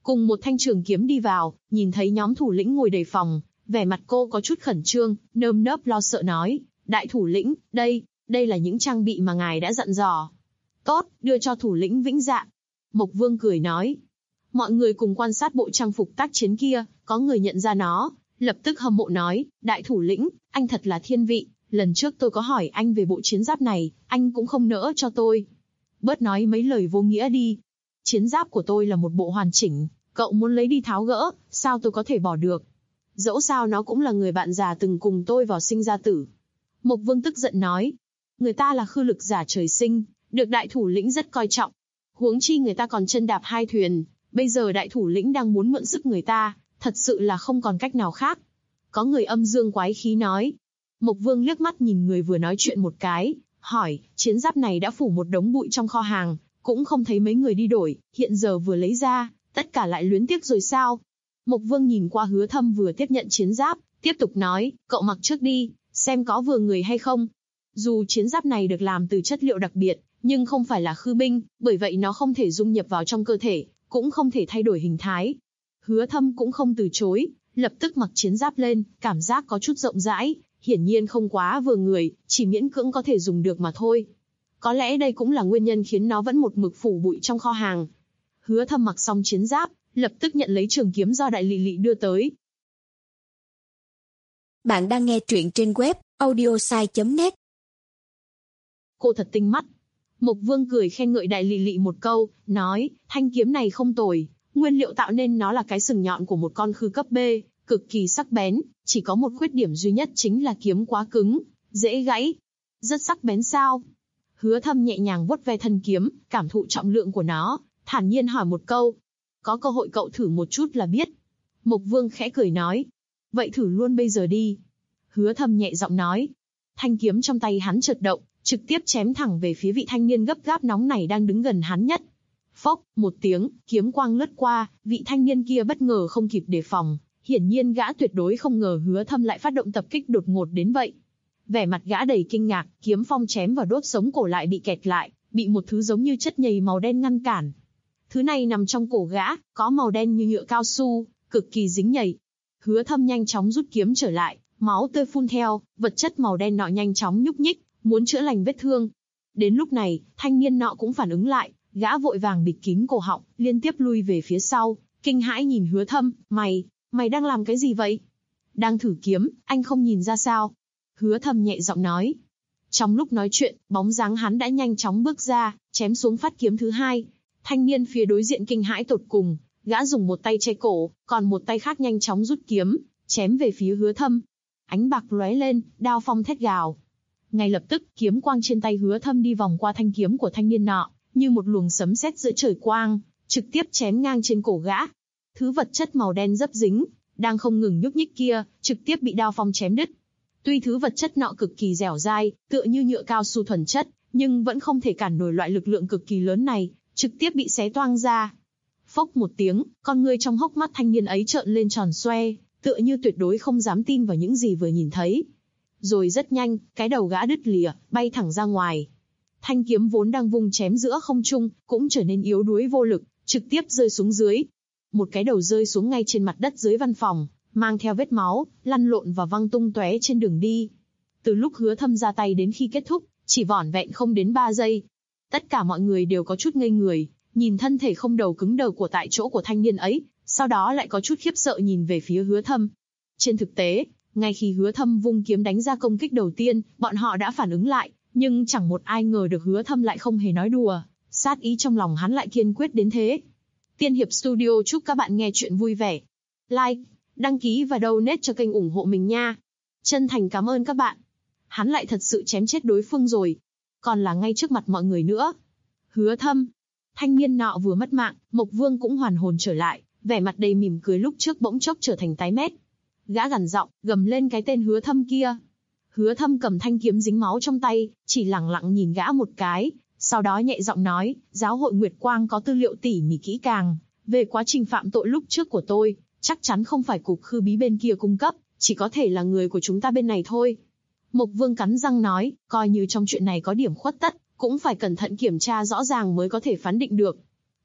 cùng một thanh trường kiếm đi vào, nhìn thấy nhóm thủ lĩnh ngồi đề phòng, vẻ mặt cô có chút khẩn trương, nơm nớp lo sợ nói, đại thủ lĩnh, đây là những trang bị mà ngài đã dặn dò. Tốt, đưa cho thủ lĩnh Vĩnh Dạ. Mộc Vương cười nói. Mọi người cùng quan sát bộ trang phục tác chiến kia, có người nhận ra nó, lập tức hâm mộ nói, đại thủ lĩnh, anh thật là thiên vị, lần trước tôi có hỏi anh về bộ chiến giáp này, anh cũng không nỡ cho tôi. Bớt nói mấy lời vô nghĩa đi. Chiến giáp của tôi là một bộ hoàn chỉnh, cậu muốn lấy đi tháo gỡ, sao tôi có thể bỏ được. Dẫu sao nó cũng là người bạn già từng cùng tôi vào sinh ra tử. Mộc Vương tức giận nói, người ta là khư lực giả trời sinh, được đại thủ lĩnh rất coi trọng. Huống chi người ta còn chân đạp hai thuyền, bây giờ đại thủ lĩnh đang muốn mượn sức người ta, thật sự là không còn cách nào khác. Có người âm dương quái khí nói. Mộc Vương liếc mắt nhìn người vừa nói chuyện một cái, hỏi, chiến giáp này đã phủ một đống bụi trong kho hàng, cũng không thấy mấy người đi đổi, hiện giờ vừa lấy ra, tất cả lại luyến tiếc rồi sao? Mộc Vương nhìn qua Hứa Thâm vừa tiếp nhận chiến giáp, tiếp tục nói, cậu mặc trước đi, xem có vừa người hay không. Dù chiến giáp này được làm từ chất liệu đặc biệt, nhưng không phải là khư binh, bởi vậy nó không thể dung nhập vào trong cơ thể, cũng không thể thay đổi hình thái. Hứa Thâm cũng không từ chối, lập tức mặc chiến giáp lên, cảm giác có chút rộng rãi, hiển nhiên không quá vừa người, chỉ miễn cưỡng có thể dùng được mà thôi. Có lẽ đây cũng là nguyên nhân khiến nó vẫn một mực phủ bụi trong kho hàng. Hứa Thâm mặc xong chiến giáp, lập tức nhận lấy trường kiếm do Đại Lị Lị đưa tới. Bạn đang nghe truyện trên web audiosai.net. Cô thật tinh mắt. Mộc Vương cười khen ngợi Đại Lị Lị một câu, nói, thanh kiếm này không tồi, nguyên liệu tạo nên nó là cái sừng nhọn của một con khư cấp B, cực kỳ sắc bén, chỉ có một khuyết điểm duy nhất chính là kiếm quá cứng, dễ gãy. Rất sắc bén sao? Hứa Thâm nhẹ nhàng vuốt ve thân kiếm, cảm thụ trọng lượng của nó, thản nhiên hỏi một câu. Có cơ hội cậu thử một chút là biết. Mộc Vương khẽ cười nói. Vậy thử luôn bây giờ đi. Hứa Thâm nhẹ giọng nói. Thanh kiếm trong tay hắn chợt động, trực tiếp chém thẳng về phía vị thanh niên gấp gáp nóng này đang đứng gần hắn nhất. Phốc, một tiếng, kiếm quang lướt qua, vị thanh niên kia bất ngờ không kịp đề phòng. Hiển nhiên gã tuyệt đối không ngờ Hứa Thâm lại phát động tập kích đột ngột đến vậy. Vẻ mặt gã đầy kinh ngạc, kiếm phong chém vào đốt sống cổ lại bị kẹt lại, bị một thứ giống như chất nhầy màu đen ngăn cản. Thứ này nằm trong cổ gã, có màu đen như nhựa cao su, cực kỳ dính nhầy. Hứa Thâm nhanh chóng rút kiếm trở lại, máu tươi phun theo, vật chất màu đen nọ nhanh chóng nhúc nhích, muốn chữa lành vết thương. Đến lúc này, thanh niên nọ cũng phản ứng lại, gã vội vàng bịt kín cổ họng, liên tiếp lui về phía sau, kinh hãi nhìn Hứa Thâm, mày đang làm cái gì vậy? Đang thử kiếm, anh không nhìn ra sao? Hứa Thâm nhẹ giọng nói. Trong lúc nói chuyện, bóng dáng hắn đã nhanh chóng bước ra, chém xuống phát kiếm thứ hai. Thanh niên phía đối diện kinh hãi tột cùng, gã dùng một tay che cổ, còn một tay khác nhanh chóng rút kiếm, chém về phía Hứa Thâm. Ánh bạc lóe lên, đao phong thét gào. Ngay lập tức, kiếm quang trên tay Hứa Thâm đi vòng qua thanh kiếm của thanh niên nọ, như một luồng sấm sét giữa trời quang, trực tiếp chém ngang trên cổ gã. Thứ vật chất màu đen dấp dính, đang không ngừng nhúc nhích kia, trực tiếp bị đao phong chém đứt. Tuy thứ vật chất nọ cực kỳ dẻo dai, tựa như nhựa cao su thuần chất, nhưng vẫn không thể cản nổi loại lực lượng cực kỳ lớn này, trực tiếp bị xé toang ra. Phốc một tiếng, con ngươi trong hốc mắt thanh niên ấy trợn lên tròn xoe, tựa như tuyệt đối không dám tin vào những gì vừa nhìn thấy. Rồi rất nhanh, cái đầu gã đứt lìa, bay thẳng ra ngoài. Thanh kiếm vốn đang vung chém giữa không trung, cũng trở nên yếu đuối vô lực, trực tiếp rơi xuống dưới. Một cái đầu rơi xuống ngay trên mặt đất dưới văn phòng, mang theo vết máu, lăn lộn và văng tung tóe trên đường đi. Từ lúc Hứa Thâm ra tay đến khi kết thúc, chỉ vỏn vẹn không đến 3 giây. Tất cả mọi người đều có chút ngây người, nhìn thân thể không đầu cứng đờ của tại chỗ của thanh niên ấy, sau đó lại có chút khiếp sợ nhìn về phía Hứa Thâm. Trên thực tế, ngay khi Hứa Thâm vung kiếm đánh ra công kích đầu tiên, bọn họ đã phản ứng lại, nhưng chẳng một ai ngờ được Hứa Thâm lại không hề nói đùa, sát ý trong lòng hắn lại kiên quyết đến thế. Tiên Hiệp Studio chúc các bạn nghe chuyện vui vẻ. Like, đăng ký và donate cho kênh ủng hộ mình nha. Chân thành cảm ơn các bạn. Hắn lại thật sự chém chết đối phương rồi. Còn là ngay trước mặt mọi người nữa. Hứa Thâm. Thanh niên nọ vừa mất mạng, Mộc Vương cũng hoàn hồn trở lại, vẻ mặt đầy mỉm cười lúc trước bỗng chốc trở thành tái mét. Gã gằn giọng, gầm lên cái tên Hứa Thâm kia. Hứa Thâm cầm thanh kiếm dính máu trong tay, chỉ lẳng lặng nhìn gã một cái, sau đó nhẹ giọng nói, giáo hội Nguyệt Quang có tư liệu tỉ mỉ kỹ càng, về quá trình phạm tội lúc trước của tôi, chắc chắn không phải cục khư bí bên kia cung cấp, chỉ có thể là người của chúng ta bên này thôi. Mộc Vương cắn răng nói, coi như trong chuyện này có điểm khuất tất, cũng phải cẩn thận kiểm tra rõ ràng mới có thể phán định được.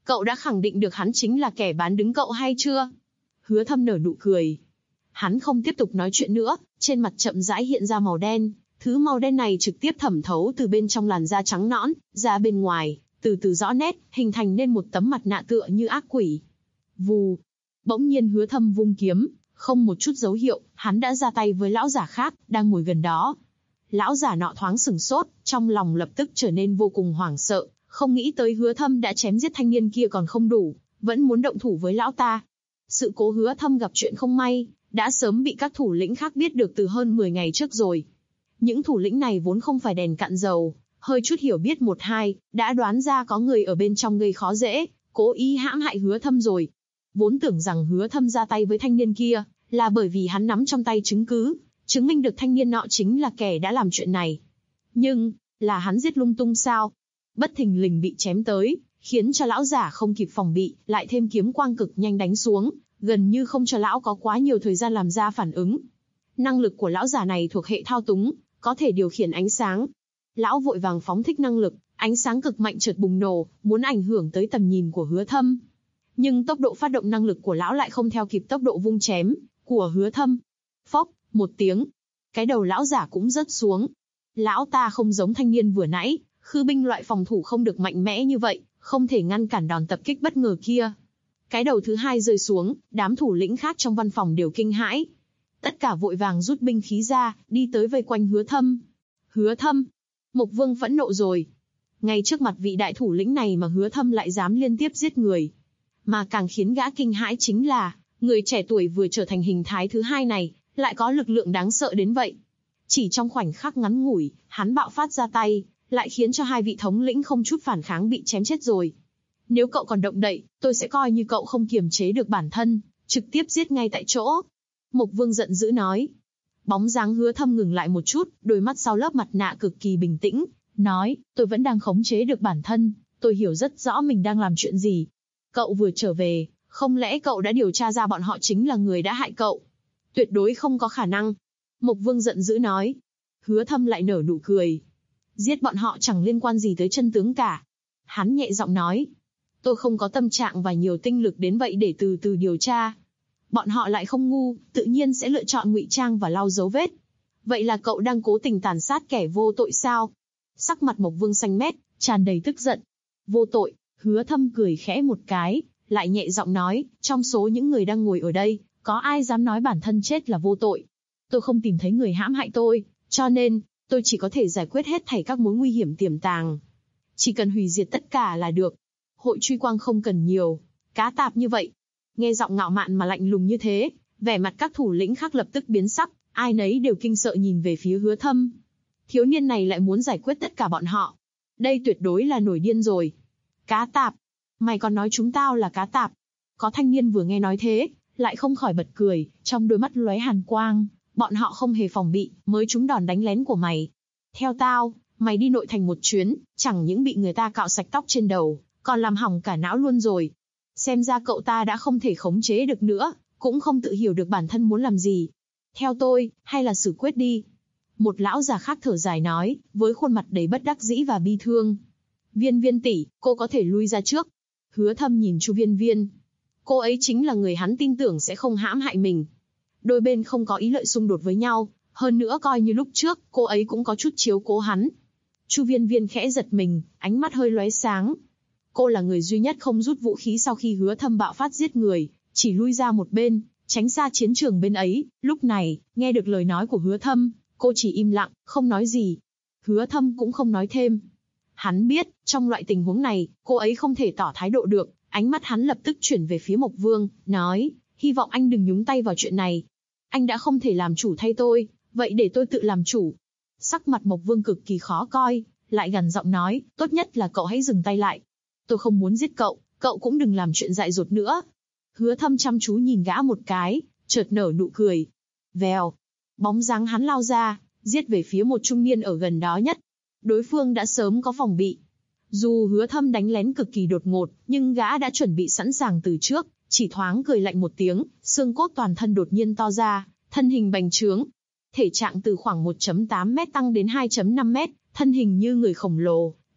Cậu đã khẳng định được hắn chính là kẻ bán đứng cậu hay chưa? Hứa Thâm nở nụ cười. Hắn không tiếp tục nói chuyện nữa, trên mặt chậm rãi hiện ra màu đen. Thứ màu đen này trực tiếp thẩm thấu từ bên trong làn da trắng nõn, ra bên ngoài, từ từ rõ nét, hình thành nên một tấm mặt nạ tựa như ác quỷ. Vù. Bỗng nhiên Hứa Thâm vung kiếm, không một chút dấu hiệu, hắn đã ra tay với lão giả khác, đang ngồi gần đó. Lão giả nọ thoáng sửng sốt, trong lòng lập tức trở nên vô cùng hoảng sợ, không nghĩ tới Hứa Thâm đã chém giết thanh niên kia còn không đủ, vẫn muốn động thủ với lão ta. Sự cố Hứa Thâm gặp chuyện không may, đã sớm bị các thủ lĩnh khác biết được từ hơn 10 ngày trước rồi. Những thủ lĩnh này vốn không phải đèn cạn dầu, hơi chút hiểu biết một hai, đã đoán ra có người ở bên trong gây khó dễ, cố ý hãm hại Hứa Thâm rồi. Vốn tưởng rằng Hứa Thâm ra tay với thanh niên kia, là bởi vì hắn nắm trong tay chứng cứ, chứng minh được thanh niên nọ chính là kẻ đã làm chuyện này. Nhưng, là hắn giết lung tung sao? Bất thình lình bị chém tới, khiến cho lão giả không kịp phòng bị, lại thêm kiếm quang cực nhanh đánh xuống, gần như không cho lão có quá nhiều thời gian làm ra phản ứng. Năng lực của lão giả này thuộc hệ thao túng, có thể điều khiển ánh sáng. Lão vội vàng phóng thích năng lực, ánh sáng cực mạnh chợt bùng nổ, muốn ảnh hưởng tới tầm nhìn của Hứa Thâm. Nhưng tốc độ phát động năng lực của lão lại không theo kịp tốc độ vung chém của Hứa Thâm. Phốc, một tiếng, cái đầu lão giả cũng rớt xuống. Lão ta không giống thanh niên vừa nãy, khư binh loại phòng thủ không được mạnh mẽ như vậy, không thể ngăn cản đòn tập kích bất ngờ kia. Cái đầu thứ hai rơi xuống, đám thủ lĩnh khác trong văn phòng đều kinh hãi. Tất cả vội vàng rút binh khí ra, đi tới vây quanh Hứa Thâm. Hứa Thâm! Mộc Vương phẫn nộ rồi. Ngay trước mặt vị đại thủ lĩnh này mà Hứa Thâm lại dám liên tiếp giết người. Mà càng khiến gã kinh hãi chính là, người trẻ tuổi vừa trở thành hình thái thứ hai này, lại có lực lượng đáng sợ đến vậy. Chỉ trong khoảnh khắc ngắn ngủi, hắn bạo phát ra tay, lại khiến cho hai vị thống lĩnh không chút phản kháng bị chém chết rồi. Nếu cậu còn động đậy, tôi sẽ coi như cậu không kiềm chế được bản thân, trực tiếp giết ngay tại chỗ. Mộc Vương giận dữ nói. Bóng dáng Hứa Thâm ngừng lại một chút, đôi mắt sau lớp mặt nạ cực kỳ bình tĩnh, nói, tôi vẫn đang khống chế được bản thân, tôi hiểu rất rõ mình đang làm chuyện gì. Cậu vừa trở về, không lẽ cậu đã điều tra ra bọn họ chính là người đã hại cậu? Tuyệt đối không có khả năng. Mộc Vương giận dữ nói. Hứa Thâm lại nở nụ cười. Giết bọn họ chẳng liên quan gì tới chân tướng cả. Hắn nhẹ giọng nói. Tôi không có tâm trạng và nhiều tinh lực đến vậy để từ từ điều tra. Bọn họ lại không ngu, tự nhiên sẽ lựa chọn ngụy trang và lau dấu vết. Vậy là cậu đang cố tình tàn sát kẻ vô tội sao? Sắc mặt Mộc Vương xanh mét, tràn đầy tức giận. Vô tội? Hứa Thâm cười khẽ một cái, lại nhẹ giọng nói, trong số những người đang ngồi ở đây, có ai dám nói bản thân chết là vô tội? Tôi không tìm thấy người hãm hại tôi, cho nên, tôi chỉ có thể giải quyết hết thảy các mối nguy hiểm tiềm tàng. Chỉ cần hủy diệt tất cả là được. Hội truy quang không cần nhiều, cá tạp như vậy. Nghe giọng ngạo mạn mà lạnh lùng như thế, vẻ mặt các thủ lĩnh khác lập tức biến sắc, ai nấy đều kinh sợ nhìn về phía Hứa Thâm. Thiếu niên này lại muốn giải quyết tất cả bọn họ. Đây tuyệt đối là nổi điên rồi. Cá tạp? Mày còn nói chúng tao là cá tạp? Có thanh niên vừa nghe nói thế, lại không khỏi bật cười, trong đôi mắt lóe hàn quang. Bọn họ không hề phòng bị, mới trúng đòn đánh lén của mày. Theo tao, mày đi nội thành một chuyến, chẳng những bị người ta cạo sạch tóc trên đầu, còn làm hỏng cả não luôn rồi. Xem ra cậu ta đã không thể khống chế được nữa, cũng không tự hiểu được bản thân muốn làm gì. Theo tôi, hay là xử quyết đi. Một lão già khác thở dài nói, với khuôn mặt đầy bất đắc dĩ và bi thương. Viên Viên tỷ, cô có thể lui ra trước. Hứa Thâm nhìn Chu Viên Viên. Cô ấy chính là người hắn tin tưởng sẽ không hãm hại mình. Đôi bên không có ý lợi xung đột với nhau, hơn nữa coi như lúc trước, cô ấy cũng có chút chiếu cố hắn. Chu Viên Viên khẽ giật mình, ánh mắt hơi lóe sáng. Cô là người duy nhất không rút vũ khí sau khi Hứa Thâm bạo phát giết người, chỉ lui ra một bên, tránh xa chiến trường bên ấy. Lúc này, nghe được lời nói của Hứa Thâm, cô chỉ im lặng, không nói gì. Hứa Thâm cũng không nói thêm. Hắn biết, trong loại tình huống này, cô ấy không thể tỏ thái độ được. Ánh mắt hắn lập tức chuyển về phía Mộc Vương, nói, hy vọng anh đừng nhúng tay vào chuyện này. Anh đã không thể làm chủ thay tôi, vậy để tôi tự làm chủ. Sắc mặt Mộc Vương cực kỳ khó coi, lại gằn giọng nói, tốt nhất là cậu hãy dừng tay lại. Tôi không muốn giết cậu, cậu cũng đừng làm chuyện dại dột nữa. Hứa Thâm chăm chú nhìn gã một cái, chợt nở nụ cười. Vèo, bóng dáng hắn lao ra, giết về phía một trung niên ở gần đó nhất. Đối phương đã sớm có phòng bị. Dù Hứa Thâm đánh lén cực kỳ đột ngột, nhưng gã đã chuẩn bị sẵn sàng từ trước, chỉ thoáng cười lạnh một tiếng, xương cốt toàn thân đột nhiên to ra, thân hình bành trướng. Thể trạng từ khoảng 1.8 mét tăng đến 2.5 mét, thân hình như người khổng lồ,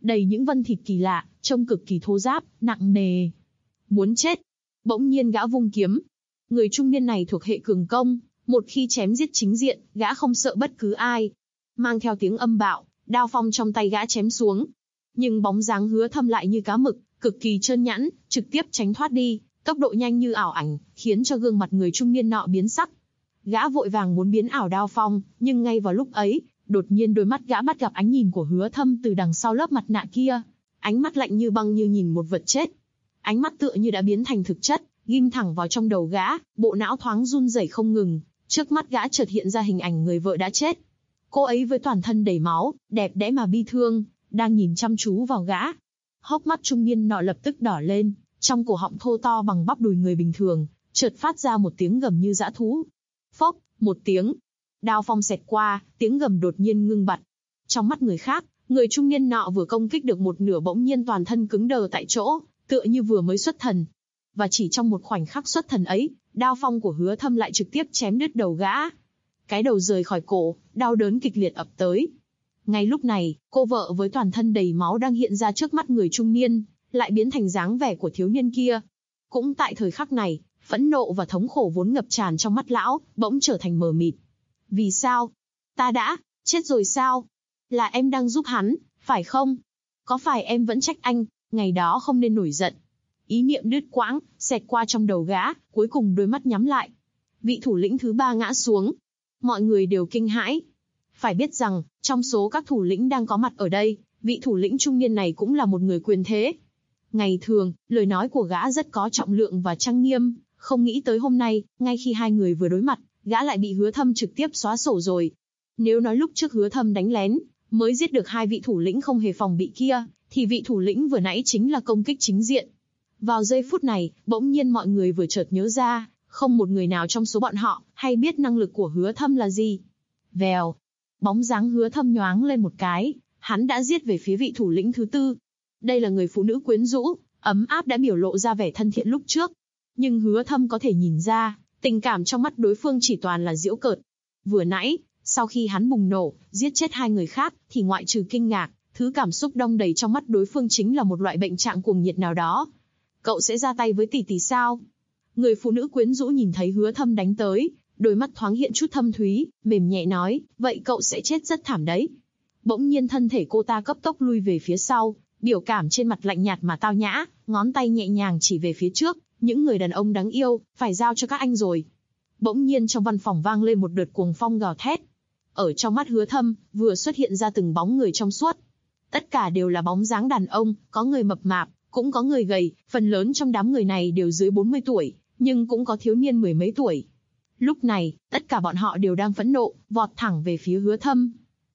đầy những vân thịt kỳ lạ, trông cực kỳ thô ráp, nặng nề. Muốn chết. Bỗng nhiên gã vung kiếm. Người trung niên này thuộc hệ cường công, một khi chém giết chính diện, gã không sợ bất cứ ai. Mang theo tiếng âm bạo, đao phong trong tay gã chém xuống. Nhưng bóng dáng Hứa Thâm lại như cá mực, cực kỳ trơn nhẵn, trực tiếp tránh thoát đi, tốc độ nhanh như ảo ảnh, khiến cho gương mặt người trung niên nọ biến sắc. Gã vội vàng muốn biến ảo đao phong, nhưng ngay vào lúc ấy, đột nhiên đôi mắt gã bắt gặp ánh nhìn của Hứa Thâm từ đằng sau lớp mặt nạ kia. Ánh mắt lạnh như băng như nhìn một vật chết. Ánh mắt tựa như đã biến thành thực chất, ghim thẳng vào trong đầu gã, bộ não thoáng run rẩy không ngừng. Trước mắt gã chợt hiện ra hình ảnh người vợ đã chết. Cô ấy với toàn thân đầy máu, đẹp đẽ mà bi thương, đang nhìn chăm chú vào gã. Hốc mắt trung niên nọ lập tức đỏ lên, trong cổ họng thô to bằng bắp đùi người bình thường, chợt phát ra một tiếng gầm như dã thú. Phốc, một tiếng. Đao phong xẹt qua, tiếng gầm đột nhiên ngưng bặt. Trong mắt người khác, người trung niên nọ vừa công kích được một nửa bỗng nhiên toàn thân cứng đờ tại chỗ, tựa như vừa mới xuất thần. Và chỉ trong một khoảnh khắc xuất thần ấy, đao phong của Hứa Thâm lại trực tiếp chém đứt đầu gã. Cái đầu rời khỏi cổ, đau đớn kịch liệt ập tới. Ngay lúc này, cô vợ với toàn thân đầy máu đang hiện ra trước mắt người trung niên, lại biến thành dáng vẻ của thiếu niên kia. Cũng tại thời khắc này, phẫn nộ và thống khổ vốn ngập tràn trong mắt lão, bỗng trở thành mờ mịt. Vì sao? Ta đã chết rồi sao? Là em đang giúp hắn, phải không? Có phải em vẫn trách anh, ngày đó không nên nổi giận? Ý niệm đứt quãng, xẹt qua trong đầu gã, cuối cùng đôi mắt nhắm lại. Vị thủ lĩnh thứ 3 ngã xuống. Mọi người đều kinh hãi. Phải biết rằng, trong số các thủ lĩnh đang có mặt ở đây, vị thủ lĩnh trung niên này cũng là một người quyền thế. Ngày thường, lời nói của gã rất có trọng lượng và trang nghiêm, không nghĩ tới hôm nay, ngay khi hai người vừa đối mặt, gã lại bị Hứa Thâm trực tiếp xóa sổ rồi. Nếu nói lúc trước Hứa Thâm đánh lén, mới giết được hai vị thủ lĩnh không hề phòng bị kia, thì vị thủ lĩnh vừa nãy chính là công kích chính diện. Vào giây phút này, bỗng nhiên mọi người vừa chợt nhớ ra, không một người nào trong số bọn họ hay biết năng lực của Hứa Thâm là gì. Vèo, bóng dáng Hứa Thâm nhoáng lên một cái, hắn đã giết về phía vị thủ lĩnh thứ 4. Đây là người phụ nữ quyến rũ, ấm áp đã biểu lộ ra vẻ thân thiện lúc trước. Nhưng Hứa Thâm có thể nhìn ra, tình cảm trong mắt đối phương chỉ toàn là giễu cợt. Vừa nãy, sau khi hắn bùng nổ, giết chết hai người khác, thì ngoại trừ kinh ngạc, thứ cảm xúc đong đầy trong mắt đối phương chính là một loại bệnh trạng cuồng nhiệt nào đó. Cậu sẽ ra tay với tỷ tỷ sao? Người phụ nữ quyến rũ nhìn thấy Hứa Thâm đánh tới, đôi mắt thoáng hiện chút thâm thúy, mềm nhẹ nói, vậy cậu sẽ chết rất thảm đấy. Bỗng nhiên thân thể cô ta cấp tốc lui về phía sau, biểu cảm trên mặt lạnh nhạt mà tao nhã, ngón tay nhẹ nhàng chỉ về phía trước, những người đàn ông đáng yêu, phải giao cho các anh rồi. Bỗng nhiên trong văn phòng vang lên một đợt cuồng phong gào thét. Ở trong mắt Hứa Thâm, vừa xuất hiện ra từng bóng người trong suốt. Tất cả đều là bóng dáng đàn ông, có người mập mạp, cũng có người gầy, phần lớn trong đám người này đều dưới 40 tuổi, nhưng cũng có thiếu niên mười mấy tuổi. Lúc này, tất cả bọn họ đều đang phẫn nộ, vọt thẳng về phía Hứa Thâm.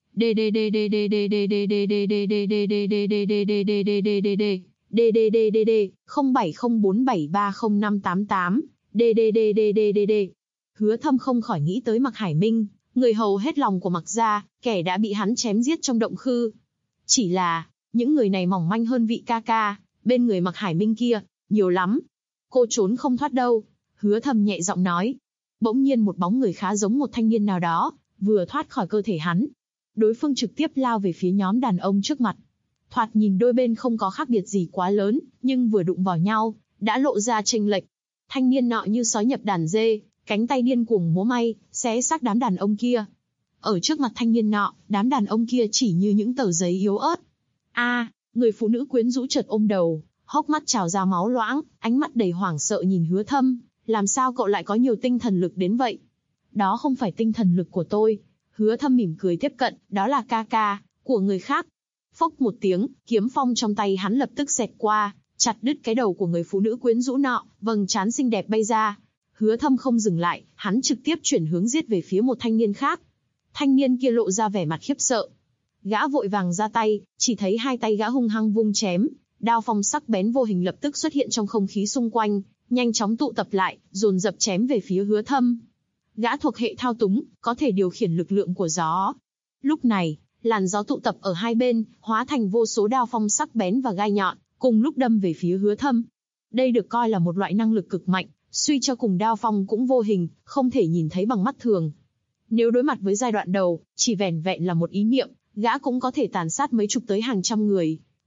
Hứa Thâm không khỏi nghĩ tới Mạc Hải Minh, người hầu hết lòng của Mạc gia, kẻ đã bị hắn chém giết trong động khư. Chỉ là, những người này mỏng manh hơn vị ca ca, bên người Mạc Hải Minh kia, nhiều lắm. Cô trốn không thoát đâu. Hứa Thâm nhẹ giọng nói. Bỗng nhiên một bóng người khá giống một thanh niên nào đó, vừa thoát khỏi cơ thể hắn. Đối phương trực tiếp lao về phía nhóm đàn ông trước mặt. Thoạt nhìn đôi bên không có khác biệt gì quá lớn, nhưng vừa đụng vào nhau, đã lộ ra chênh lệch. Thanh niên nọ như sói nhập đàn dê, cánh tay điên cuồng múa may, xé xác đám đàn ông kia. Ở trước mặt thanh niên nọ, đám đàn ông kia chỉ như những tờ giấy yếu ớt. Người phụ nữ quyến rũ chợt ôm đầu, hốc mắt trào ra máu loãng, ánh mắt đầy hoảng sợ nhìn Hứa Thâm. Làm sao cậu lại có nhiều tinh thần lực đến vậy? Đó không phải tinh thần lực của tôi. Hứa Thâm mỉm cười tiếp cận, đó là ca ca của người khác. Phốc một tiếng, kiếm phong trong tay hắn lập tức xẹt qua, chặt đứt cái đầu của người phụ nữ quyến rũ nọ, vầng trán xinh đẹp bay ra. Hứa Thâm không dừng lại, hắn trực tiếp chuyển hướng giết về phía một thanh niên khác. Thanh niên kia lộ ra vẻ mặt khiếp sợ. Gã vội vàng ra tay, chỉ thấy hai tay gã hung hăng vung chém, đao phong sắc bén vô hình lập tức xuất hiện trong không khí xung quanh, nhanh chóng tụ tập lại, dồn dập chém về phía Hứa Thâm. Gã thuộc hệ thao túng, có thể điều khiển lực lượng của gió. Lúc này, làn gió tụ tập ở hai bên, hóa thành vô số đao phong sắc bén và gai nhọn, cùng lúc đâm về phía Hứa Thâm. Đây được coi là một loại năng lực cực mạnh, suy cho cùng đao phong cũng vô hình, không thể nhìn thấy bằng mắt thường. Nếu đối mặt với giai đoạn đầu, chỉ vẻn vẹn là một ý niệm, gã cũng có thể tàn sát mấy chục tới hàng trăm người.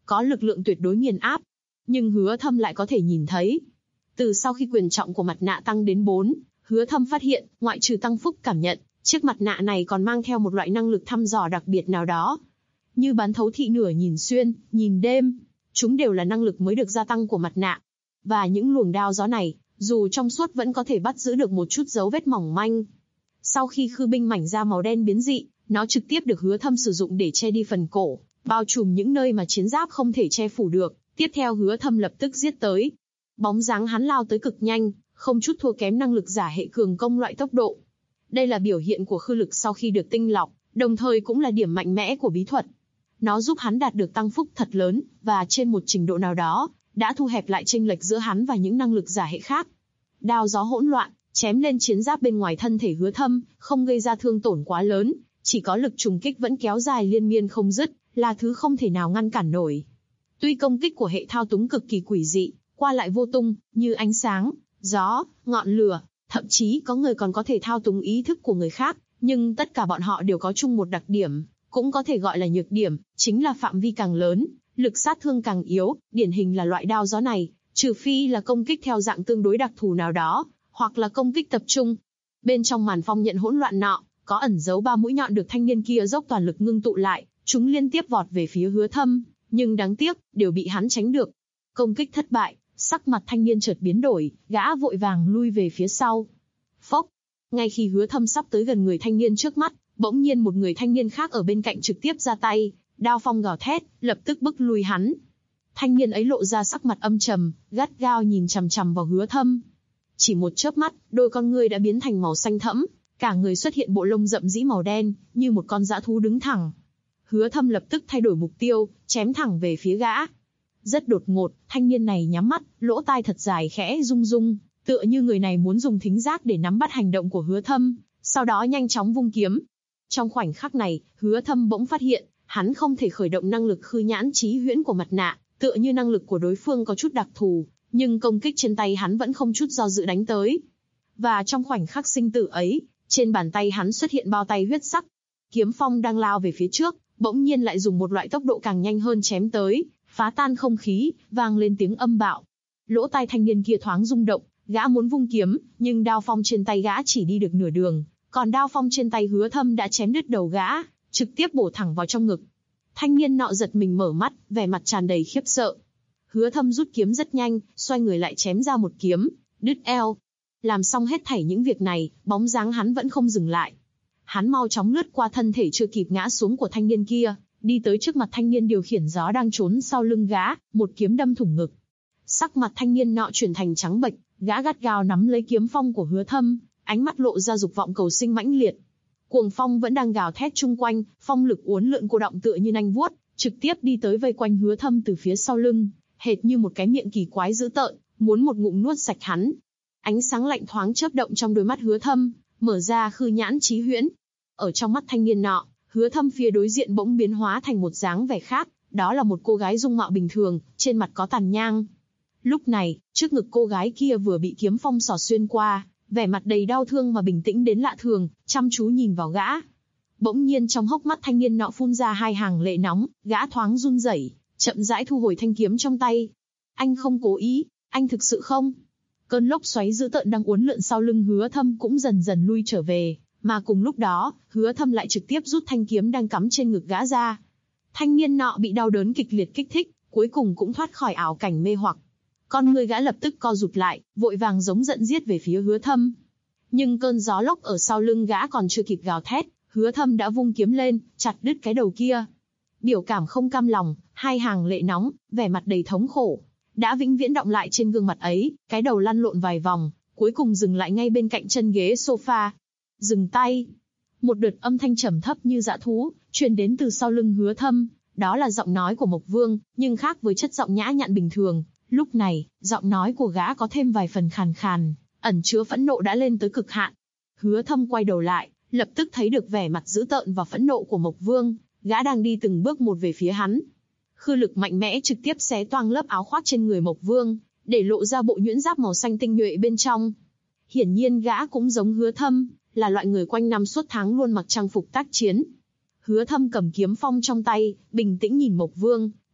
có lực lượng tuyệt đối nghiền áp. Nhưng Hứa Thâm lại có thể nhìn thấy. Từ sau khi quyền trọng của mặt nạ tăng đến 4, Hứa Thâm phát hiện, ngoại trừ tăng phúc cảm nhận, chiếc mặt nạ này còn mang theo một loại năng lực thăm dò đặc biệt nào đó. Như bán thấu thị nửa nhìn xuyên, nhìn đêm, chúng đều là năng lực mới được gia tăng của mặt nạ. Và những luồng đao gió này, dù trong suốt vẫn có thể bắt giữ được một chút dấu vết mỏng manh. Sau khi khư binh mảnh da màu đen biến dị, nó trực tiếp được Hứa Thâm sử dụng để che đi phần cổ, bao trùm những nơi mà chiến giáp không thể che phủ được. Tiếp theo Hứa Thâm lập tức giết tới. Bóng dáng hắn lao tới cực nhanh, không chút thua kém năng lực giả hệ cường công loại tốc độ. Đây là biểu hiện của khư lực sau khi được tinh lọc, đồng thời cũng là điểm mạnh mẽ của bí thuật. Nó giúp hắn đạt được tăng phúc thật lớn, và trên một trình độ nào đó, đã thu hẹp lại chênh lệch giữa hắn và những năng lực giả hệ khác. Đao gió hỗn loạn, chém lên chiến giáp bên ngoài thân thể Hứa Thâm, không gây ra thương tổn quá lớn, chỉ có lực trùng kích vẫn kéo dài liên miên không dứt, là thứ không thể nào ngăn cản nổi. Tuy công kích của hệ thao túng cực kỳ quỷ dị, qua lại vô tung, như ánh sáng, gió, ngọn lửa, thậm chí có người còn có thể thao túng ý thức của người khác, nhưng tất cả bọn họ đều có chung một đặc điểm, cũng có thể gọi là nhược điểm, chính là phạm vi càng lớn, lực sát thương càng yếu, điển hình là loại đao gió này, trừ phi là công kích theo dạng tương đối đặc thù nào đó, hoặc là công kích tập trung. Bên trong màn phong nhận hỗn loạn nọ, có ẩn giấu 3 mũi nhọn được thanh niên kia dốc toàn lực ngưng tụ lại, chúng liên tiếp vọt về phía Hứa Thâm, nhưng đáng tiếc, đều bị hắn tránh được. Công kích thất bại, sắc mặt thanh niên chợt biến đổi, gã vội vàng lui về phía sau. Phốc! Ngay khi Hứa Thâm sắp tới gần người thanh niên trước mắt, bỗng nhiên một người thanh niên khác ở bên cạnh trực tiếp ra tay, đao phong gào thét, lập tức bức lui hắn. Thanh niên ấy lộ ra sắc mặt âm trầm, gắt gao nhìn chằm chằm vào Hứa Thâm. Chỉ một chớp mắt, đôi con ngươi đã biến thành màu xanh thẫm, cả người xuất hiện bộ lông rậm rĩ màu đen, như một con dã thú đứng thẳng. Hứa Thâm lập tức thay đổi mục tiêu, chém thẳng về phía gã. Rất đột ngột, thanh niên này nhắm mắt, lỗ tai thật dài khẽ rung rung, tựa như người này muốn dùng thính giác để nắm bắt hành động của Hứa Thâm, sau đó nhanh chóng vung kiếm. Trong khoảnh khắc này, Hứa Thâm bỗng phát hiện, hắn không thể khởi động năng lực khư nhãn chí huyễn của mặt nạ, tựa như năng lực của đối phương có chút đặc thù, nhưng công kích trên tay hắn vẫn không chút do dự đánh tới. Và trong khoảnh khắc sinh tử ấy, trên bàn tay hắn xuất hiện bao tay huyết sắc. Kiếm phong đang lao về phía trước, bỗng nhiên lại dùng một loại tốc độ càng nhanh hơn chém tới, phá tan không khí, vang lên tiếng âm bạo. Lỗ tai thanh niên kia thoáng rung động, gã muốn vung kiếm, nhưng đao phong trên tay gã chỉ đi được nửa đường, còn đao phong trên tay Hứa Thâm đã chém đứt đầu gã, trực tiếp bổ thẳng vào trong ngực. Thanh niên nọ giật mình mở mắt, vẻ mặt tràn đầy khiếp sợ. Hứa Thâm rút kiếm rất nhanh, xoay người lại chém ra một kiếm, đứt eo. Làm xong hết thảy những việc này, bóng dáng hắn vẫn không dừng lại. Hắn mau chóng lướt qua thân thể chưa kịp ngã xuống của thanh niên kia, đi tới trước mặt thanh niên điều khiển gió đang trốn sau lưng gã, một kiếm đâm thủng ngực. Sắc mặt thanh niên nọ chuyển thành trắng bệch, gã gắt gao nắm lấy kiếm phong của Hứa Thâm, ánh mắt lộ ra dục vọng cầu sinh mãnh liệt. Cuồng phong vẫn đang gào thét chung quanh, phong lực uốn lượn cô động tựa như nanh vuốt, trực tiếp đi tới vây quanh Hứa Thâm từ phía sau lưng, hệt như một cái miệng kỳ quái dữ tợn, muốn một ngụm nuốt sạch hắn. Ánh sáng lạnh thoáng chớp động trong đôi mắt Hứa Thâm, mở ra khư nhãn chí huyễn. Ở trong mắt thanh niên nọ, Hứa Thâm phía đối diện bỗng biến hóa thành một dáng vẻ khác, đó là một cô gái dung mạo bình thường, trên mặt có tàn nhang. Lúc này, trước ngực cô gái kia vừa bị kiếm phong xỏ xuyên qua, vẻ mặt đầy đau thương mà bình tĩnh đến lạ thường, chăm chú nhìn vào gã. Bỗng nhiên trong hốc mắt thanh niên nọ phun ra 2 hàng lệ nóng, gã thoáng run rẩy, chậm rãi thu hồi thanh kiếm trong tay. Anh không cố ý, anh thực sự không? Cơn lốc xoáy dữ tợn đang uốn lượn sau lưng Hứa Thâm cũng dần dần lui trở về, mà cùng lúc đó, Hứa Thâm lại trực tiếp rút thanh kiếm đang cắm trên ngực gã ra. Thanh niên nọ bị đau đớn kịch liệt kích thích, cuối cùng cũng thoát khỏi ảo cảnh mê hoặc. Con người gã lập tức co rụt lại, vội vàng giống giận giết về phía Hứa Thâm. Nhưng cơn gió lốc ở sau lưng gã còn chưa kịp gào thét, Hứa Thâm đã vung kiếm lên, chặt đứt cái đầu kia. Biểu cảm không cam lòng, 2 hàng lệ nóng, vẻ mặt đầy thống khổ, đã vĩnh viễn đọng lại trên gương mặt ấy, cái đầu lăn lộn vài vòng, cuối cùng dừng lại ngay bên cạnh chân ghế sofa. Dừng tay. Một đợt âm thanh trầm thấp như dã thú, truyền đến từ sau lưng Hứa Thâm, đó là giọng nói của Mộc Vương, nhưng khác với chất giọng nhã nhặn bình thường. Lúc này, giọng nói của gã có thêm vài phần khàn khàn, ẩn chứa phẫn nộ đã lên tới cực hạn. Hứa Thâm quay đầu lại, lập tức thấy được vẻ mặt dữ tợn và phẫn nộ của Mộc Vương, gã đang đi từng bước một về phía hắn. Khư lực mạnh mẽ trực tiếp xé toang lớp áo khoác trên người Mộc Vương, để lộ ra bộ nhuyễn giáp màu xanh tinh nhuệ bên trong. Hiển nhiên gã cũng giống Hứa Thâm, là loại người quanh năm suốt tháng luôn mặc trang phục tác chiến. Hứa Thâm cầm kiếm phong trong tay, bình tĩnh nhìn Mộc Vương,